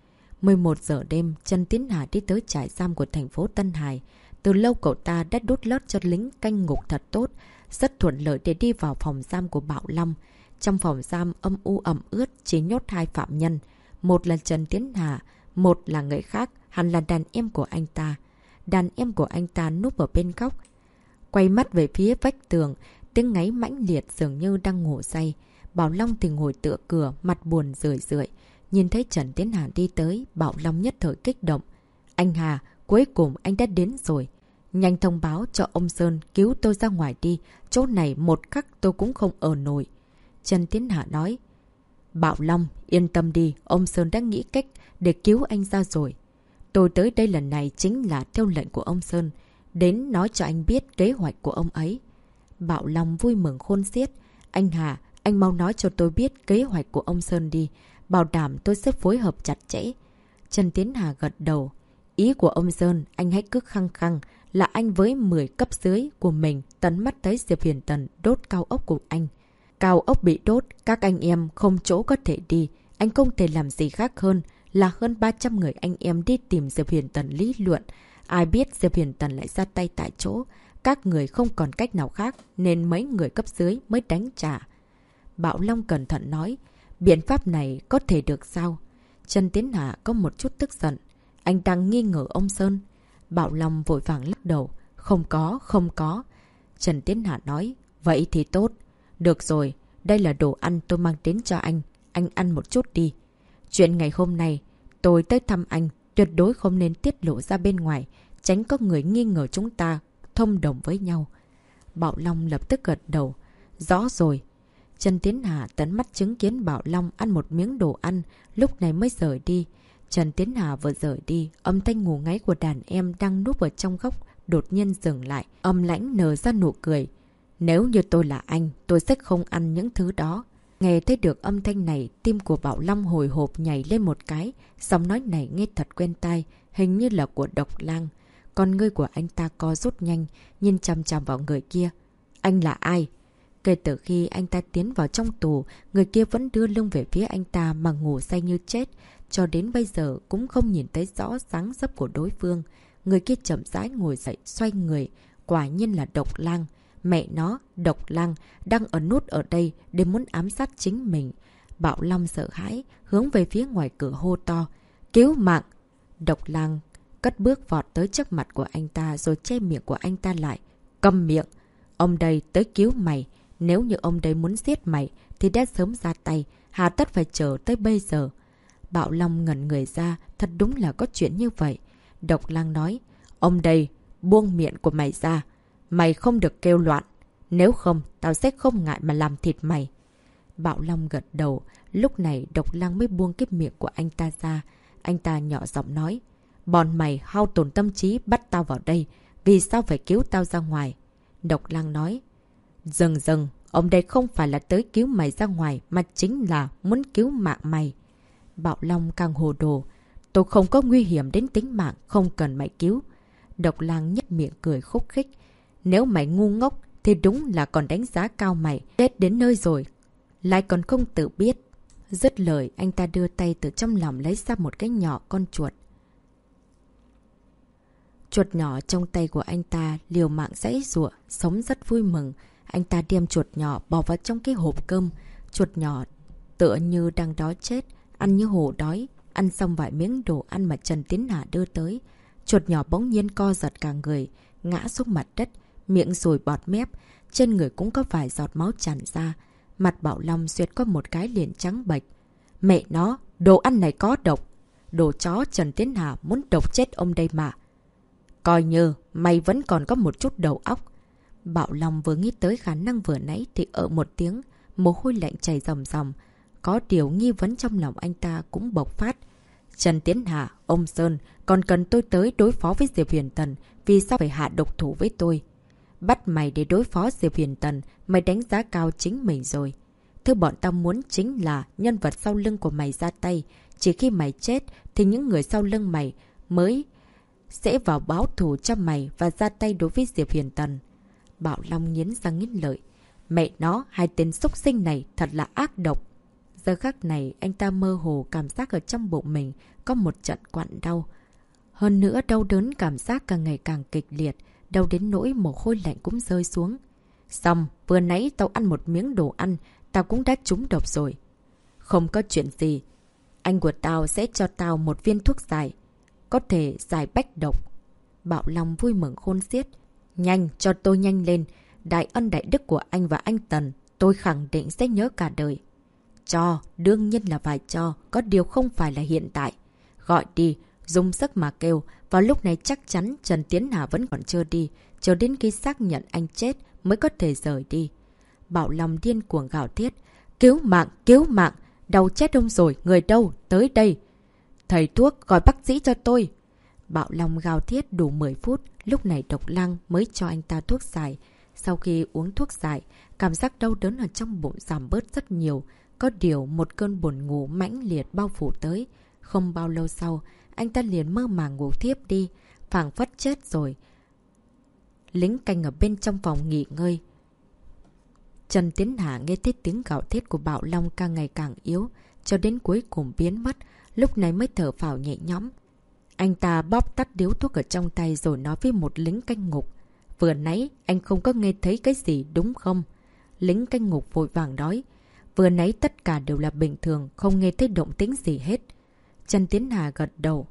Speaker 1: 11 giờ đêm, Trần Tiến Hà đi tới trại giam của thành phố Tân Hải. Từ lâu cậu ta đã đút lót cho lính canh ngục thật tốt, rất thuận lợi để đi vào phòng giam của Bảo Long. Trong phòng giam âm u ẩm ướt chỉ nhốt hai phạm nhân. Một là Trần Tiến Hà, một là người khác, hẳn là đàn em của anh ta. Đàn em của anh ta núp ở bên góc, quay mắt về phía vách tường, tiếng ngáy mãnh liệt dường như đang ngủ say. Bảo Long thì ngồi tựa cửa, mặt buồn rười rượi. Nhìn thấy Trần Tiến Hà đi tới, Bảo Long nhất thời kích động. Anh Hà, cuối cùng anh đã đến rồi. Nhanh thông báo cho ông Sơn cứu tôi ra ngoài đi. Chỗ này một khắc tôi cũng không ở nổi. Trần Tiến Hà nói. Bảo Long, yên tâm đi, ông Sơn đã nghĩ cách để cứu anh ra rồi. Tôi tới đây lần này chính là theo lệnh của ông Sơn. Đến nói cho anh biết kế hoạch của ông ấy. Bảo Long vui mừng khôn xiết. Anh Hà, anh mau nói cho tôi biết kế hoạch của ông Sơn đi. Bảo đảm tôi sẽ phối hợp chặt chẽ. Trần Tiến Hà gật đầu. Ý của ông Sơn, anh hãy cứ khăng khăng là anh với 10 cấp dưới của mình tấn mắt tới Diệp Huyền Tần đốt cao ốc của anh. Cao ốc bị đốt, các anh em không chỗ có thể đi. Anh không thể làm gì khác hơn là hơn 300 người anh em đi tìm Diệp Huyền Tần lý luận. Ai biết Diệp Huyền Tần lại ra tay tại chỗ. Các người không còn cách nào khác nên mấy người cấp dưới mới đánh trả. Bảo Long cẩn thận nói. Biện pháp này có thể được sao? Trần Tiến Hà có một chút tức giận. Anh đang nghi ngờ ông Sơn. Bảo Long vội vàng lắc đầu. Không có, không có. Trần Tiến Hà nói. Vậy thì tốt. Được rồi, đây là đồ ăn tôi mang đến cho anh. Anh ăn một chút đi. Chuyện ngày hôm nay, tôi tới thăm anh. Tuyệt đối không nên tiết lộ ra bên ngoài. Tránh có người nghi ngờ chúng ta thông đồng với nhau. Bảo Long lập tức gật đầu. Rõ rồi. Trần Tiến Hà tận mắt chứng kiến Bảo Long ăn một miếng đồ ăn, lúc này mới rời đi. Trần Tiến Hà vừa rời đi, âm thanh ngủ ngáy của đàn em đang núp ở trong góc đột nhiên dừng lại, âm lãnh nở ra nụ cười. Nếu như tôi là anh, tôi sẽ không ăn những thứ đó. Nghe thấy được âm thanh này, tim của Bảo Long hồi hộp nhảy lên một cái. Giọng nói này nghe thật quen tai, hình như là của Độc Lang. Con ngươi của anh ta co rút nhanh, nhìn chằm chằm vào người kia. Anh là ai? Kể từ khi anh ta tiến vào trong tù, người kia vẫn đưa lưng về phía anh ta mà ngủ say như chết. Cho đến bây giờ cũng không nhìn thấy rõ dáng dấp của đối phương. Người kia chậm rãi ngồi dậy, xoay người. Quả nhiên là Độc Lang. Mẹ nó, Độc Lang đang ở nút ở đây để muốn ám sát chính mình. Bảo Long sợ hãi, hướng về phía ngoài cửa hô to. Cứu mạng! Độc Lang cất bước vọt tới trước mặt của anh ta rồi che miệng của anh ta lại. Câm miệng! Ông đây tới cứu mày. Nếu như ông đây muốn giết mày thì đã sớm ra tay, hà tất phải chờ tới bây giờ. Bảo Long ngẩn người ra, thật đúng là có chuyện như vậy. Độc Lang nói, ông đây, buông miệng của mày ra. Mày không được kêu loạn. Nếu không, tao sẽ không ngại mà làm thịt mày. Bảo Long gật đầu, lúc này Độc Lang mới buông cái miệng của anh ta ra. Anh ta nhỏ giọng nói, bọn mày hao tổn tâm trí bắt tao vào đây, vì sao phải cứu tao ra ngoài? Độc Lang nói, dừng, ông đây không phải là tới cứu mày ra ngoài, mà chính là muốn cứu mạng mày. Bảo Long càng hồ đồ. tôi không có nguy hiểm đến tính mạng, không cần mày cứu. Độc Lang nhếch miệng cười khúc khích. Nếu mày ngu ngốc thì đúng là còn đánh giá cao mày. Chết đến nơi rồi, lại còn không tự biết. Dứt lời, anh ta đưa tay từ trong lòng lấy ra một cái nhỏ con chuột. Chuột nhỏ trong tay của anh ta liều mạng giãy giụa, sống rất vui mừng. Anh ta đem chuột nhỏ bỏ vào trong cái hộp cơm. Chuột nhỏ tựa như đang đói chết, ăn như hổ đói. Ăn xong vài miếng đồ ăn mà Trần Tiến Hà đưa tới. Chuột nhỏ bỗng nhiên co giật cả người, ngã xuống mặt đất, miệng sùi bọt mép. Trên người cũng có vài giọt máu tràn ra. Mặt Bảo Long duyệt có một cái liền trắng bệch. Mẹ nó, đồ ăn này có độc. Đồ chó Trần Tiến Hà muốn độc chết ông đây mà. Coi như mày vẫn còn có một chút đầu óc. Bảo Long vừa nghĩ tới khả năng vừa nãy thì ở một tiếng, mồ hôi lạnh chảy ròng ròng. Có điều nghi vấn trong lòng anh ta cũng bộc phát. Trần Tiến Hà, ông Sơn, còn cần tôi tới đối phó với Diệp Huyền Tần, vì sao phải hạ độc thủ với tôi? Bắt mày để đối phó Diệp Huyền Tần, mày đánh giá cao chính mình rồi. Thứ bọn tao muốn chính là nhân vật sau lưng của mày ra tay. Chỉ khi mày chết thì những người sau lưng mày mới sẽ vào báo thù cho mày và ra tay đối với Diệp Huyền Tần. Bảo Long nghiến răng nghiến lợi. Mẹ nó, hai tên xúc sinh này thật là ác độc. Giờ khắc này, anh ta mơ hồ cảm giác ở trong bụng mình có một trận quặn đau. Hơn nữa, đau đớn cảm giác càng ngày càng kịch liệt, đau đến nỗi mồ hôi lạnh cũng rơi xuống. Xong, vừa nãy tao ăn một miếng đồ ăn, tao cũng đã trúng độc rồi. Không có chuyện gì. Anh của tao sẽ cho tao một viên thuốc giải. Có thể giải bách độc. Bảo Long vui mừng khôn xiết. Nhanh, cho tôi nhanh lên. Đại ân đại đức của anh và anh Tần, tôi khẳng định sẽ nhớ cả đời. Cho, đương nhiên là phải cho, có điều không phải là hiện tại. Gọi đi, dùng sức mà kêu. Vào lúc này chắc chắn Trần Tiến Hà vẫn còn chưa đi. Chờ đến khi xác nhận anh chết mới có thể rời đi. Bảo Long điên cuồng gào thét. Cứu mạng, đau chết ông rồi, người đâu, tới đây. Thầy thuốc, gọi bác sĩ cho tôi. Bảo Long gào thét đủ 10 phút, lúc này Độc Lang mới cho anh ta thuốc giải. Sau khi uống thuốc giải, cảm giác đau đớn ở trong bụng giảm bớt rất nhiều. Có điều một cơn buồn ngủ mãnh liệt bao phủ tới. Không bao lâu sau, anh ta liền mơ màng ngủ thiếp đi, phảng phất chết rồi. Lính canh ở bên trong phòng nghỉ ngơi. Trần Tiến Hà nghe thấy tiếng gào thét của Bảo Long càng ngày càng yếu, cho đến cuối cùng biến mất, lúc này mới thở phào nhẹ nhõm. Anh ta bóp tắt điếu thuốc ở trong tay rồi nói với một lính canh ngục. Vừa nãy anh không có nghe thấy cái gì đúng không? Lính canh ngục vội vàng nói. Vừa nãy tất cả đều là bình thường, không nghe thấy động tĩnh gì hết. Trần Tiến Hà gật đầu.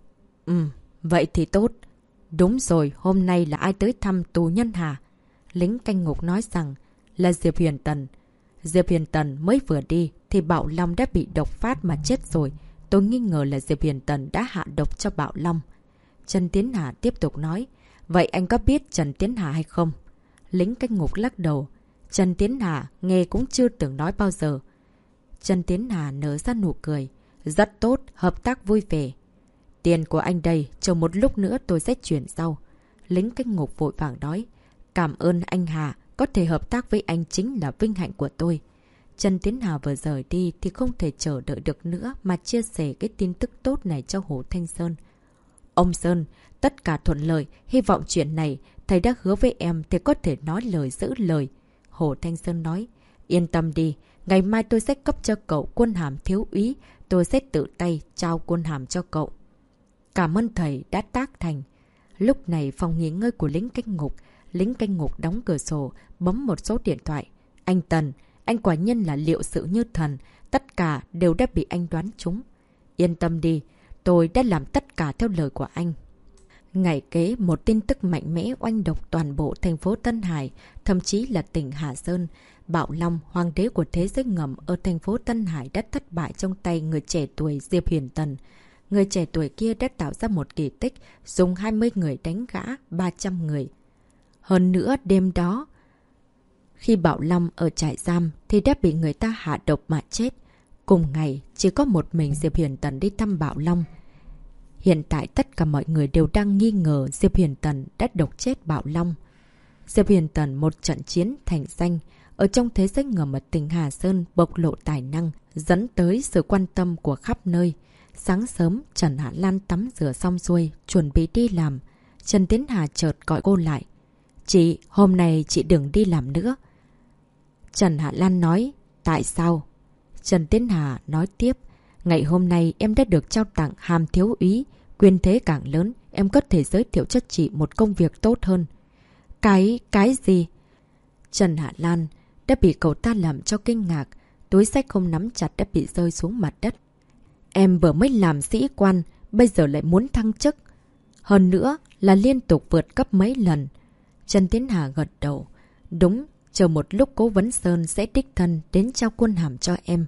Speaker 1: Vậy thì tốt. Đúng rồi, hôm nay là ai tới thăm tù nhân hả? Lính canh ngục nói rằng là Diệp Huyền Tần. Diệp Huyền Tần mới vừa đi thì Bảo Long đã bị độc phát mà chết rồi. Tôi nghi ngờ là Diệp Huyền Tần đã hạ độc cho Bảo Long. Trần Tiến Hà tiếp tục nói. Vậy anh có biết Trần Tiến Hà hay không? Lính canh ngục lắc đầu. Trần Tiến Hà nghe cũng chưa từng nói bao giờ. Trần Tiến Hà nở ra nụ cười. Rất tốt, hợp tác vui vẻ. Tiền của anh đây, chờ một lúc nữa tôi sẽ chuyển sau. Lính canh ngục vội vàng nói. Cảm ơn anh Hà, có thể hợp tác với anh chính là vinh hạnh của tôi. Trần Tiến Hà vừa rời đi thì không thể chờ đợi được nữa mà chia sẻ cái tin tức tốt này cho Hồ Thanh Sơn. Ông Sơn, tất cả thuận lợi, hy vọng chuyện này thầy đã hứa với em thì có thể nói lời giữ lời. Hồ Thanh Sơn nói, yên tâm đi, ngày mai tôi sẽ cấp cho cậu quân hàm thiếu úy, tôi sẽ tự tay trao quân hàm cho cậu. Cảm ơn thầy đã tác thành. Lúc này phòng nghỉ ngơi của lính canh ngục đóng cửa sổ, bấm một số điện thoại. Anh Tần, anh quả nhân là liệu sự như thần, tất cả đều đã bị anh đoán trúng. Yên tâm đi, tôi đã làm tất cả theo lời của anh. Ngày kế, một tin tức mạnh mẽ oanh động toàn bộ thành phố Tân Hải, thậm chí là tỉnh Hà Sơn. Bảo Long, hoàng đế của thế giới ngầm ở thành phố Tân Hải đã thất bại trong tay người trẻ tuổi Diệp Huyền Tần. Người trẻ tuổi kia đã tạo ra một kỳ tích, dùng 20 người đánh gã 300 người. Hơn nữa, đêm đó, khi Bảo Long ở trại giam thì đã bị người ta hạ độc mà chết. Cùng ngày, chỉ có một mình Diệp Huyền Tần đi thăm Bảo Long. Hiện tại tất cả mọi người đều đang nghi ngờ Diệp Huyền Tần đã độc chết Bảo Long. Diệp Huyền Tần một trận chiến thành danh, ở trong thế giới ngầm ở tỉnh Hà Sơn bộc lộ tài năng, dẫn tới sự quan tâm của khắp nơi. Sáng sớm, Trần Hạ Lan tắm rửa xong xuôi, chuẩn bị đi làm. Trần Tiến Hà chợt gọi cô lại. Chị, hôm nay chị đừng đi làm nữa. Trần Hạ Lan nói, tại sao? Trần Tiến Hà nói tiếp, ngày hôm nay em đã được trao tặng hàm thiếu úy, quyền thế càng lớn, em có thể giới thiệu cho chị một công việc tốt hơn. Cái gì? Trần Hạ Lan đã bị cậu ta làm cho kinh ngạc, túi xách không nắm chặt đã bị rơi xuống mặt đất. Em vừa mới làm sĩ quan, bây giờ lại muốn thăng chức. Hơn nữa là liên tục vượt cấp mấy lần. Trần Tiến Hà gật đầu. Đúng, chờ một lúc Cố Vấn Sơn sẽ đích thân đến trao quân hàm cho em.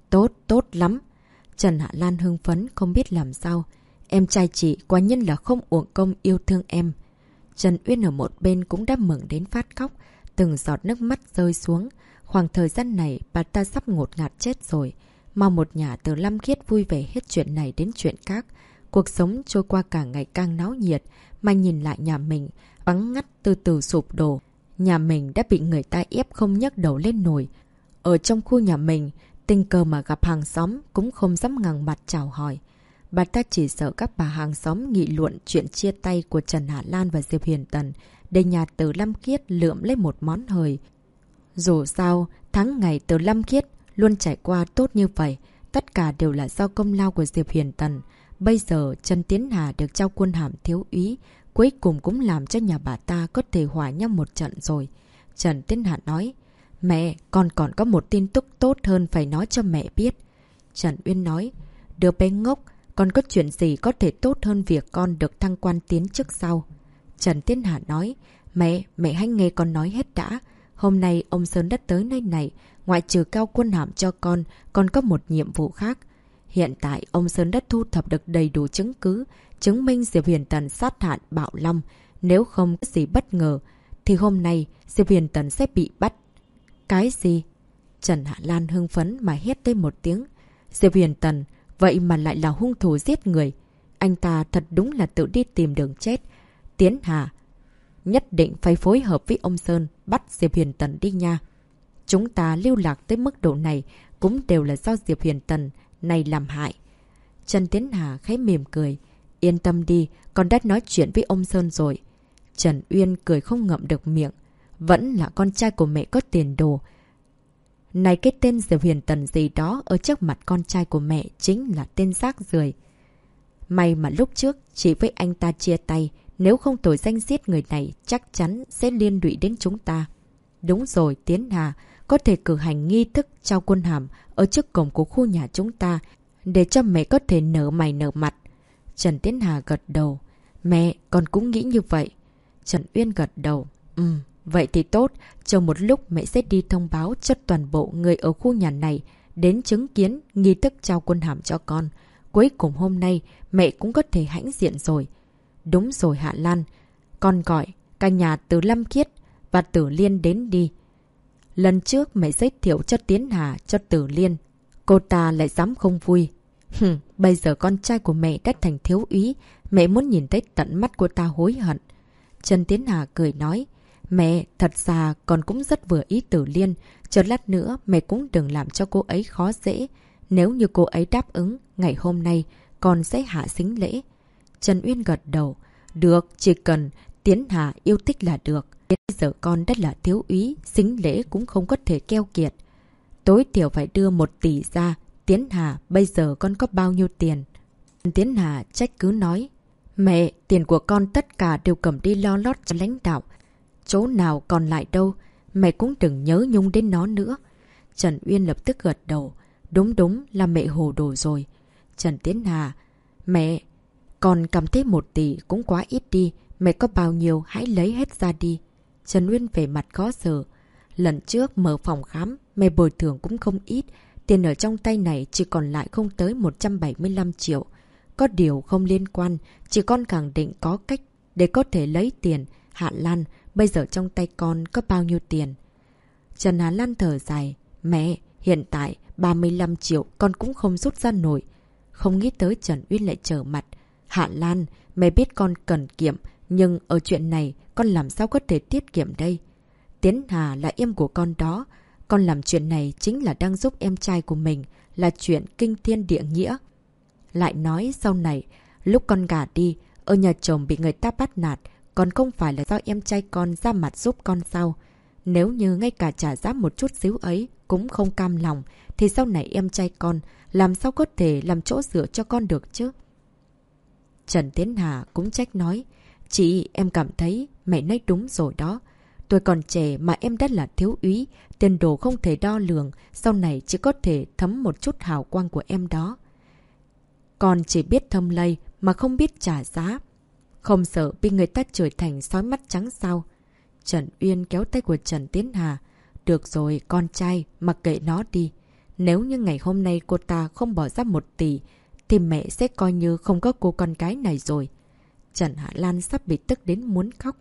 Speaker 1: Tốt lắm. Trần Hạ Lan hưng phấn không biết làm sao. Em trai chị quả nhiên là không uổng công yêu thương em. Trần Uyên ở một bên cũng đã mừng đến phát khóc. Từng giọt nước mắt rơi xuống. Khoảng thời gian này bà ta sắp ngột ngạt chết rồi. Mau một nhà từ Lam Khiết vui vẻ hết chuyện này đến chuyện khác. Cuộc sống trôi qua càng ngày càng náo nhiệt. Mà nhìn lại nhà mình, vắng ngắt từ từ sụp đổ. Nhà mình đã bị người ta ép không nhấc đầu lên nổi. Ở trong khu nhà mình, tình cờ mà gặp hàng xóm cũng không dám ngẩng mặt chào hỏi. Bà ta chỉ sợ các bà hàng xóm nghị luận chuyện chia tay của Trần Hạ Lan và Diệp Huyền Tần để nhà từ Lam Khiết lượm lấy một món hời. Dù sao, tháng ngày từ Lam Khiết luôn trải qua tốt như vậy, tất cả đều là do công lao của Diệp Huyền Tần. Bây giờ Trần Tiến Hà được trao quân hàm thiếu úy, cuối cùng cũng làm cho nhà bà ta có thể hòa nhau một trận rồi. Trần Tiến Hà nói, mẹ, con còn có một tin tức tốt hơn phải nói cho mẹ biết. Trần Uyên nói, đứa bé ngốc, còn có chuyện gì có thể tốt hơn việc con được thăng quan tiến chức sau? Trần Tiến Hà nói, mẹ hãy nghe con nói hết đã. Hôm nay ông Sơn đã tới nơi này, ngoại trừ cao quân hàm cho con, còn có một nhiệm vụ khác. Hiện tại ông Sơn đã thu thập được đầy đủ chứng cứ, chứng minh Diệp Huyền Tần sát hại Bảo Long. Nếu không có gì bất ngờ, thì hôm nay Diệp Huyền Tần sẽ bị bắt. Cái gì? Trần Hạ Lan hưng phấn mà hét lên một tiếng. Diệp Huyền Tần, vậy mà lại là hung thủ giết người. Anh ta thật đúng là tự đi tìm đường chết. Tiến Hà, nhất định phải phối hợp với ông Sơn bắt Diệp Huyền Tần đi nha. Chúng ta lưu lạc tới mức độ này cũng đều là do Diệp Huyền Tần này làm hại. Trần Tiến Hà khẽ mỉm cười. Yên tâm đi, con đã nói chuyện với ông Sơn rồi. Trần Uyên cười không ngậm được miệng. Vẫn là con trai của mẹ có tiền đồ. Này cái tên Diệp Huyền Tần gì đó ở trước mặt con trai của mẹ chính là tên rác rưởi. May mà lúc trước chị với anh ta chia tay, nếu không tội danh giết người này chắc chắn sẽ liên lụy đến chúng ta. Đúng rồi Tiến Hà, có thể cử hành nghi thức trao quân hàm ở trước cổng của khu nhà chúng ta để cho mẹ có thể nở mày nở mặt. Trần Tiến Hà gật đầu. Mẹ, con cũng nghĩ như vậy. Trần Uyên gật đầu. Vậy thì tốt, chờ một lúc mẹ sẽ đi thông báo cho toàn bộ người ở khu nhà này đến chứng kiến nghi thức trao quân hàm cho con. Cuối cùng hôm nay mẹ cũng có thể hãnh diện rồi. Đúng rồi Hạ Lan, con gọi cả nhà từ Lâm Khiết và Tử Liên đến đi. Lần trước mẹ giới thiệu cho Tiến Hà cho Tử Liên, cô ta lại dám không vui. Bây giờ con trai của mẹ đã thành thiếu úy, mẹ muốn nhìn thấy tận mắt cô ta hối hận. Trần Tiến Hà cười nói, mẹ, thật ra con cũng rất vừa ý Tử Liên, chờ lát nữa mẹ cũng đừng làm cho cô ấy khó dễ. Nếu như cô ấy đáp ứng, ngày hôm nay con sẽ hạ sính lễ. Trần Uyên gật đầu. Được, chỉ cần Tiến Hà yêu thích là được. Bây giờ con đã là thiếu úy, sính lễ cũng không có thể keo kiệt. Tối thiểu phải đưa 1 tỷ ra. Tiến Hà, bây giờ con có bao nhiêu tiền? Tiến Hà trách cứ nói, mẹ, tiền của con tất cả đều cầm đi lo lót cho lãnh đạo. Chỗ nào còn lại đâu, mẹ cũng đừng nhớ nhung đến nó nữa. Trần Uyên lập tức gật đầu. Đúng là mẹ hồ đồ rồi. Trần Tiến Hà, mẹ, con cảm thấy 1 tỷ cũng quá ít đi. Mẹ có bao nhiêu hãy lấy hết ra đi. Trần Uyên về mặt khó xử. Lần trước mở phòng khám, mẹ bồi thường cũng không ít. Tiền ở trong tay này chỉ còn lại không tới 175 triệu. Có điều không liên quan, chỉ con khẳng định có cách để có thể lấy tiền. Hạ Lan, bây giờ trong tay con có bao nhiêu tiền? Trần Hà Lan thở dài. Mẹ, hiện tại 35 triệu con cũng không rút ra nổi. Không nghĩ tới Trần Uyên lại trở mặt. Hạ Lan, mẹ biết con cần kiệm, nhưng ở chuyện này con làm sao có thể tiết kiệm đây? Tiến Hà là em của con đó. Con làm chuyện này chính là đang giúp em trai của mình, là chuyện kinh thiên địa nghĩa. Lại nói sau này, lúc con gả đi, ở nhà chồng bị người ta bắt nạt, còn không phải là do em trai con ra mặt giúp con sao? Nếu như ngay cả trả giá một chút xíu ấy cũng không cam lòng, thì sau này em trai con làm sao có thể làm chỗ dựa cho con được chứ? Trần Tiến Hà cũng trách nói, chị, em cảm thấy mẹ nói đúng rồi đó. Tôi còn trẻ mà em đã là thiếu úy, tiền đồ không thể đo lường, sau này chỉ có thể thấm một chút hào quang của em đó. Con chỉ biết thâm lây mà không biết trả giá. Không sợ bị người ta trở thành sói mắt trắng sao? Trần Uyên kéo tay của Trần Tiến Hà. Được rồi, con trai, mặc kệ nó đi. Nếu như ngày hôm nay cô ta không bỏ ra 1 tỷ, thì mẹ sẽ coi như không có cô con gái này rồi. Trần Hạ Lan sắp bị tức đến muốn khóc.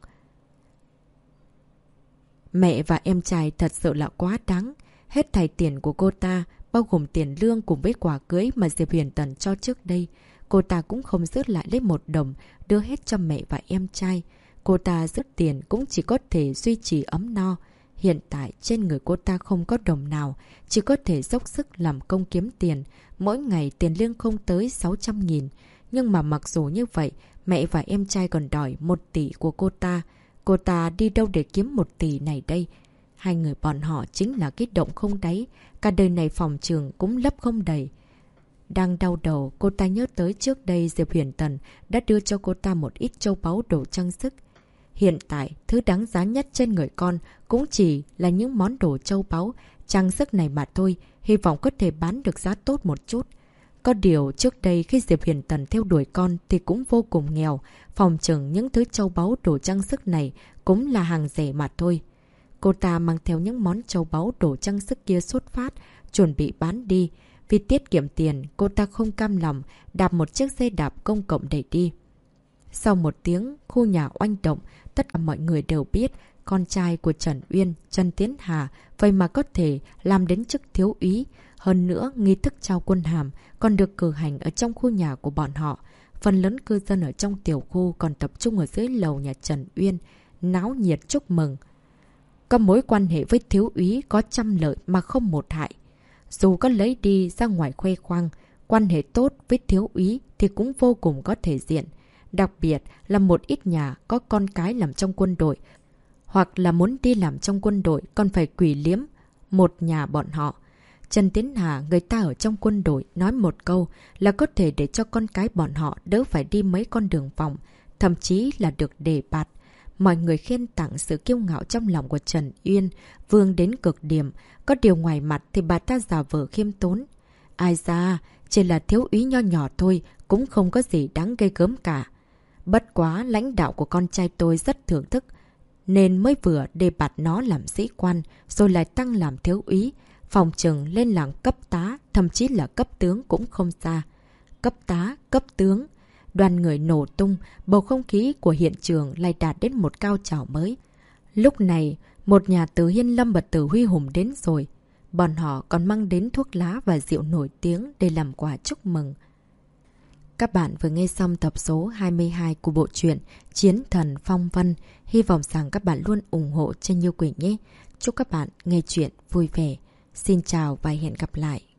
Speaker 1: Mẹ và em trai thật sự là quá đáng. Hết thảy tiền của cô ta, bao gồm tiền lương cùng với quà cưới mà Diệp Huyền Tần cho trước đây, cô ta cũng không giữ lại lấy 1 đồng, đưa hết cho mẹ và em trai. Cô ta giữ tiền cũng chỉ có thể duy trì ấm no. Hiện tại trên người cô ta không có đồng nào, chỉ có thể dốc sức làm công kiếm tiền. Mỗi ngày tiền lương không tới 600.000. Nhưng mà mặc dù như vậy, mẹ và em trai còn đòi 1 tỷ của cô ta. Cô ta đi đâu để kiếm 1 tỷ này đây? Hai người bọn họ chính là cái động không đáy. Cả đời này phòng trường cũng lấp không đầy. Đang đau đầu, cô ta nhớ tới trước đây Diệp Huyền Tần đã đưa cho cô ta một ít châu báu đồ trang sức. Hiện tại, thứ đáng giá nhất trên người con cũng chỉ là những món đồ châu báu, trang sức này mà thôi, hy vọng có thể bán được giá tốt một chút. Có điều trước đây khi Diệp Huyền Tần theo đuổi con thì cũng vô cùng nghèo, phòng chừng những thứ châu báu đồ trang sức này cũng là hàng rẻ mà thôi. Cô ta mang theo những món châu báu đồ trang sức kia xuất phát, chuẩn bị bán đi. Vì tiết kiệm tiền, cô ta không cam lòng, đạp một chiếc xe đạp công cộng để đi. Sau 1 tiếng, khu nhà oanh động, tất cả mọi người đều biết con trai của Trần Uyên, Trần Tiến Hà, vậy mà có thể làm đến chức thiếu úy. Hơn nữa, nghi thức trao quân hàm còn được cử hành ở trong khu nhà của bọn họ. Phần lớn cư dân ở trong tiểu khu còn tập trung ở dưới lầu nhà Trần Uyên, náo nhiệt chúc mừng. Có mối quan hệ với thiếu úy có trăm lợi mà không một hại. Dù có lấy đi ra ngoài khoe khoang, quan hệ tốt với thiếu úy thì cũng vô cùng có thể diện. Đặc biệt là một ít nhà có con cái làm trong quân đội, hoặc là muốn đi làm trong quân đội còn phải quỳ liếm một nhà bọn họ. Trần Tiến Hà, người ta ở trong quân đội, nói một câu là có thể để cho con cái bọn họ đỡ phải đi mấy con đường vòng, thậm chí là được đề bạt. Mọi người khen tặng sự kiêu ngạo trong lòng của Trần Uyên, vương đến cực điểm. Có điều ngoài mặt thì bà ta giả vờ khiêm tốn. Ai ra, chỉ là thiếu úy nho nhỏ thôi, cũng không có gì đáng gây gớm cả. Bất quá lãnh đạo của con trai tôi rất thưởng thức, nên mới vừa đề bạt nó làm sĩ quan, rồi lại tăng làm thiếu úy. Phòng trừng lên làm cấp tá, thậm chí là cấp tướng cũng không xa. Cấp tá, cấp tướng. Đoàn người nổ tung, bầu không khí của hiện trường lại đạt đến một cao trào mới. Lúc này, một nhà Từ Hiên Lâm và Từ Huy Hùng đến rồi. Bọn họ còn mang đến thuốc lá và rượu nổi tiếng để làm quà chúc mừng. Các bạn vừa nghe xong tập số 22 của bộ truyện Chiến Thần Phong Vân. Hy vọng rằng các bạn luôn ủng hộ cho Như Quỳnh nhé. Chúc các bạn nghe chuyện vui vẻ. Xin chào và hẹn gặp lại.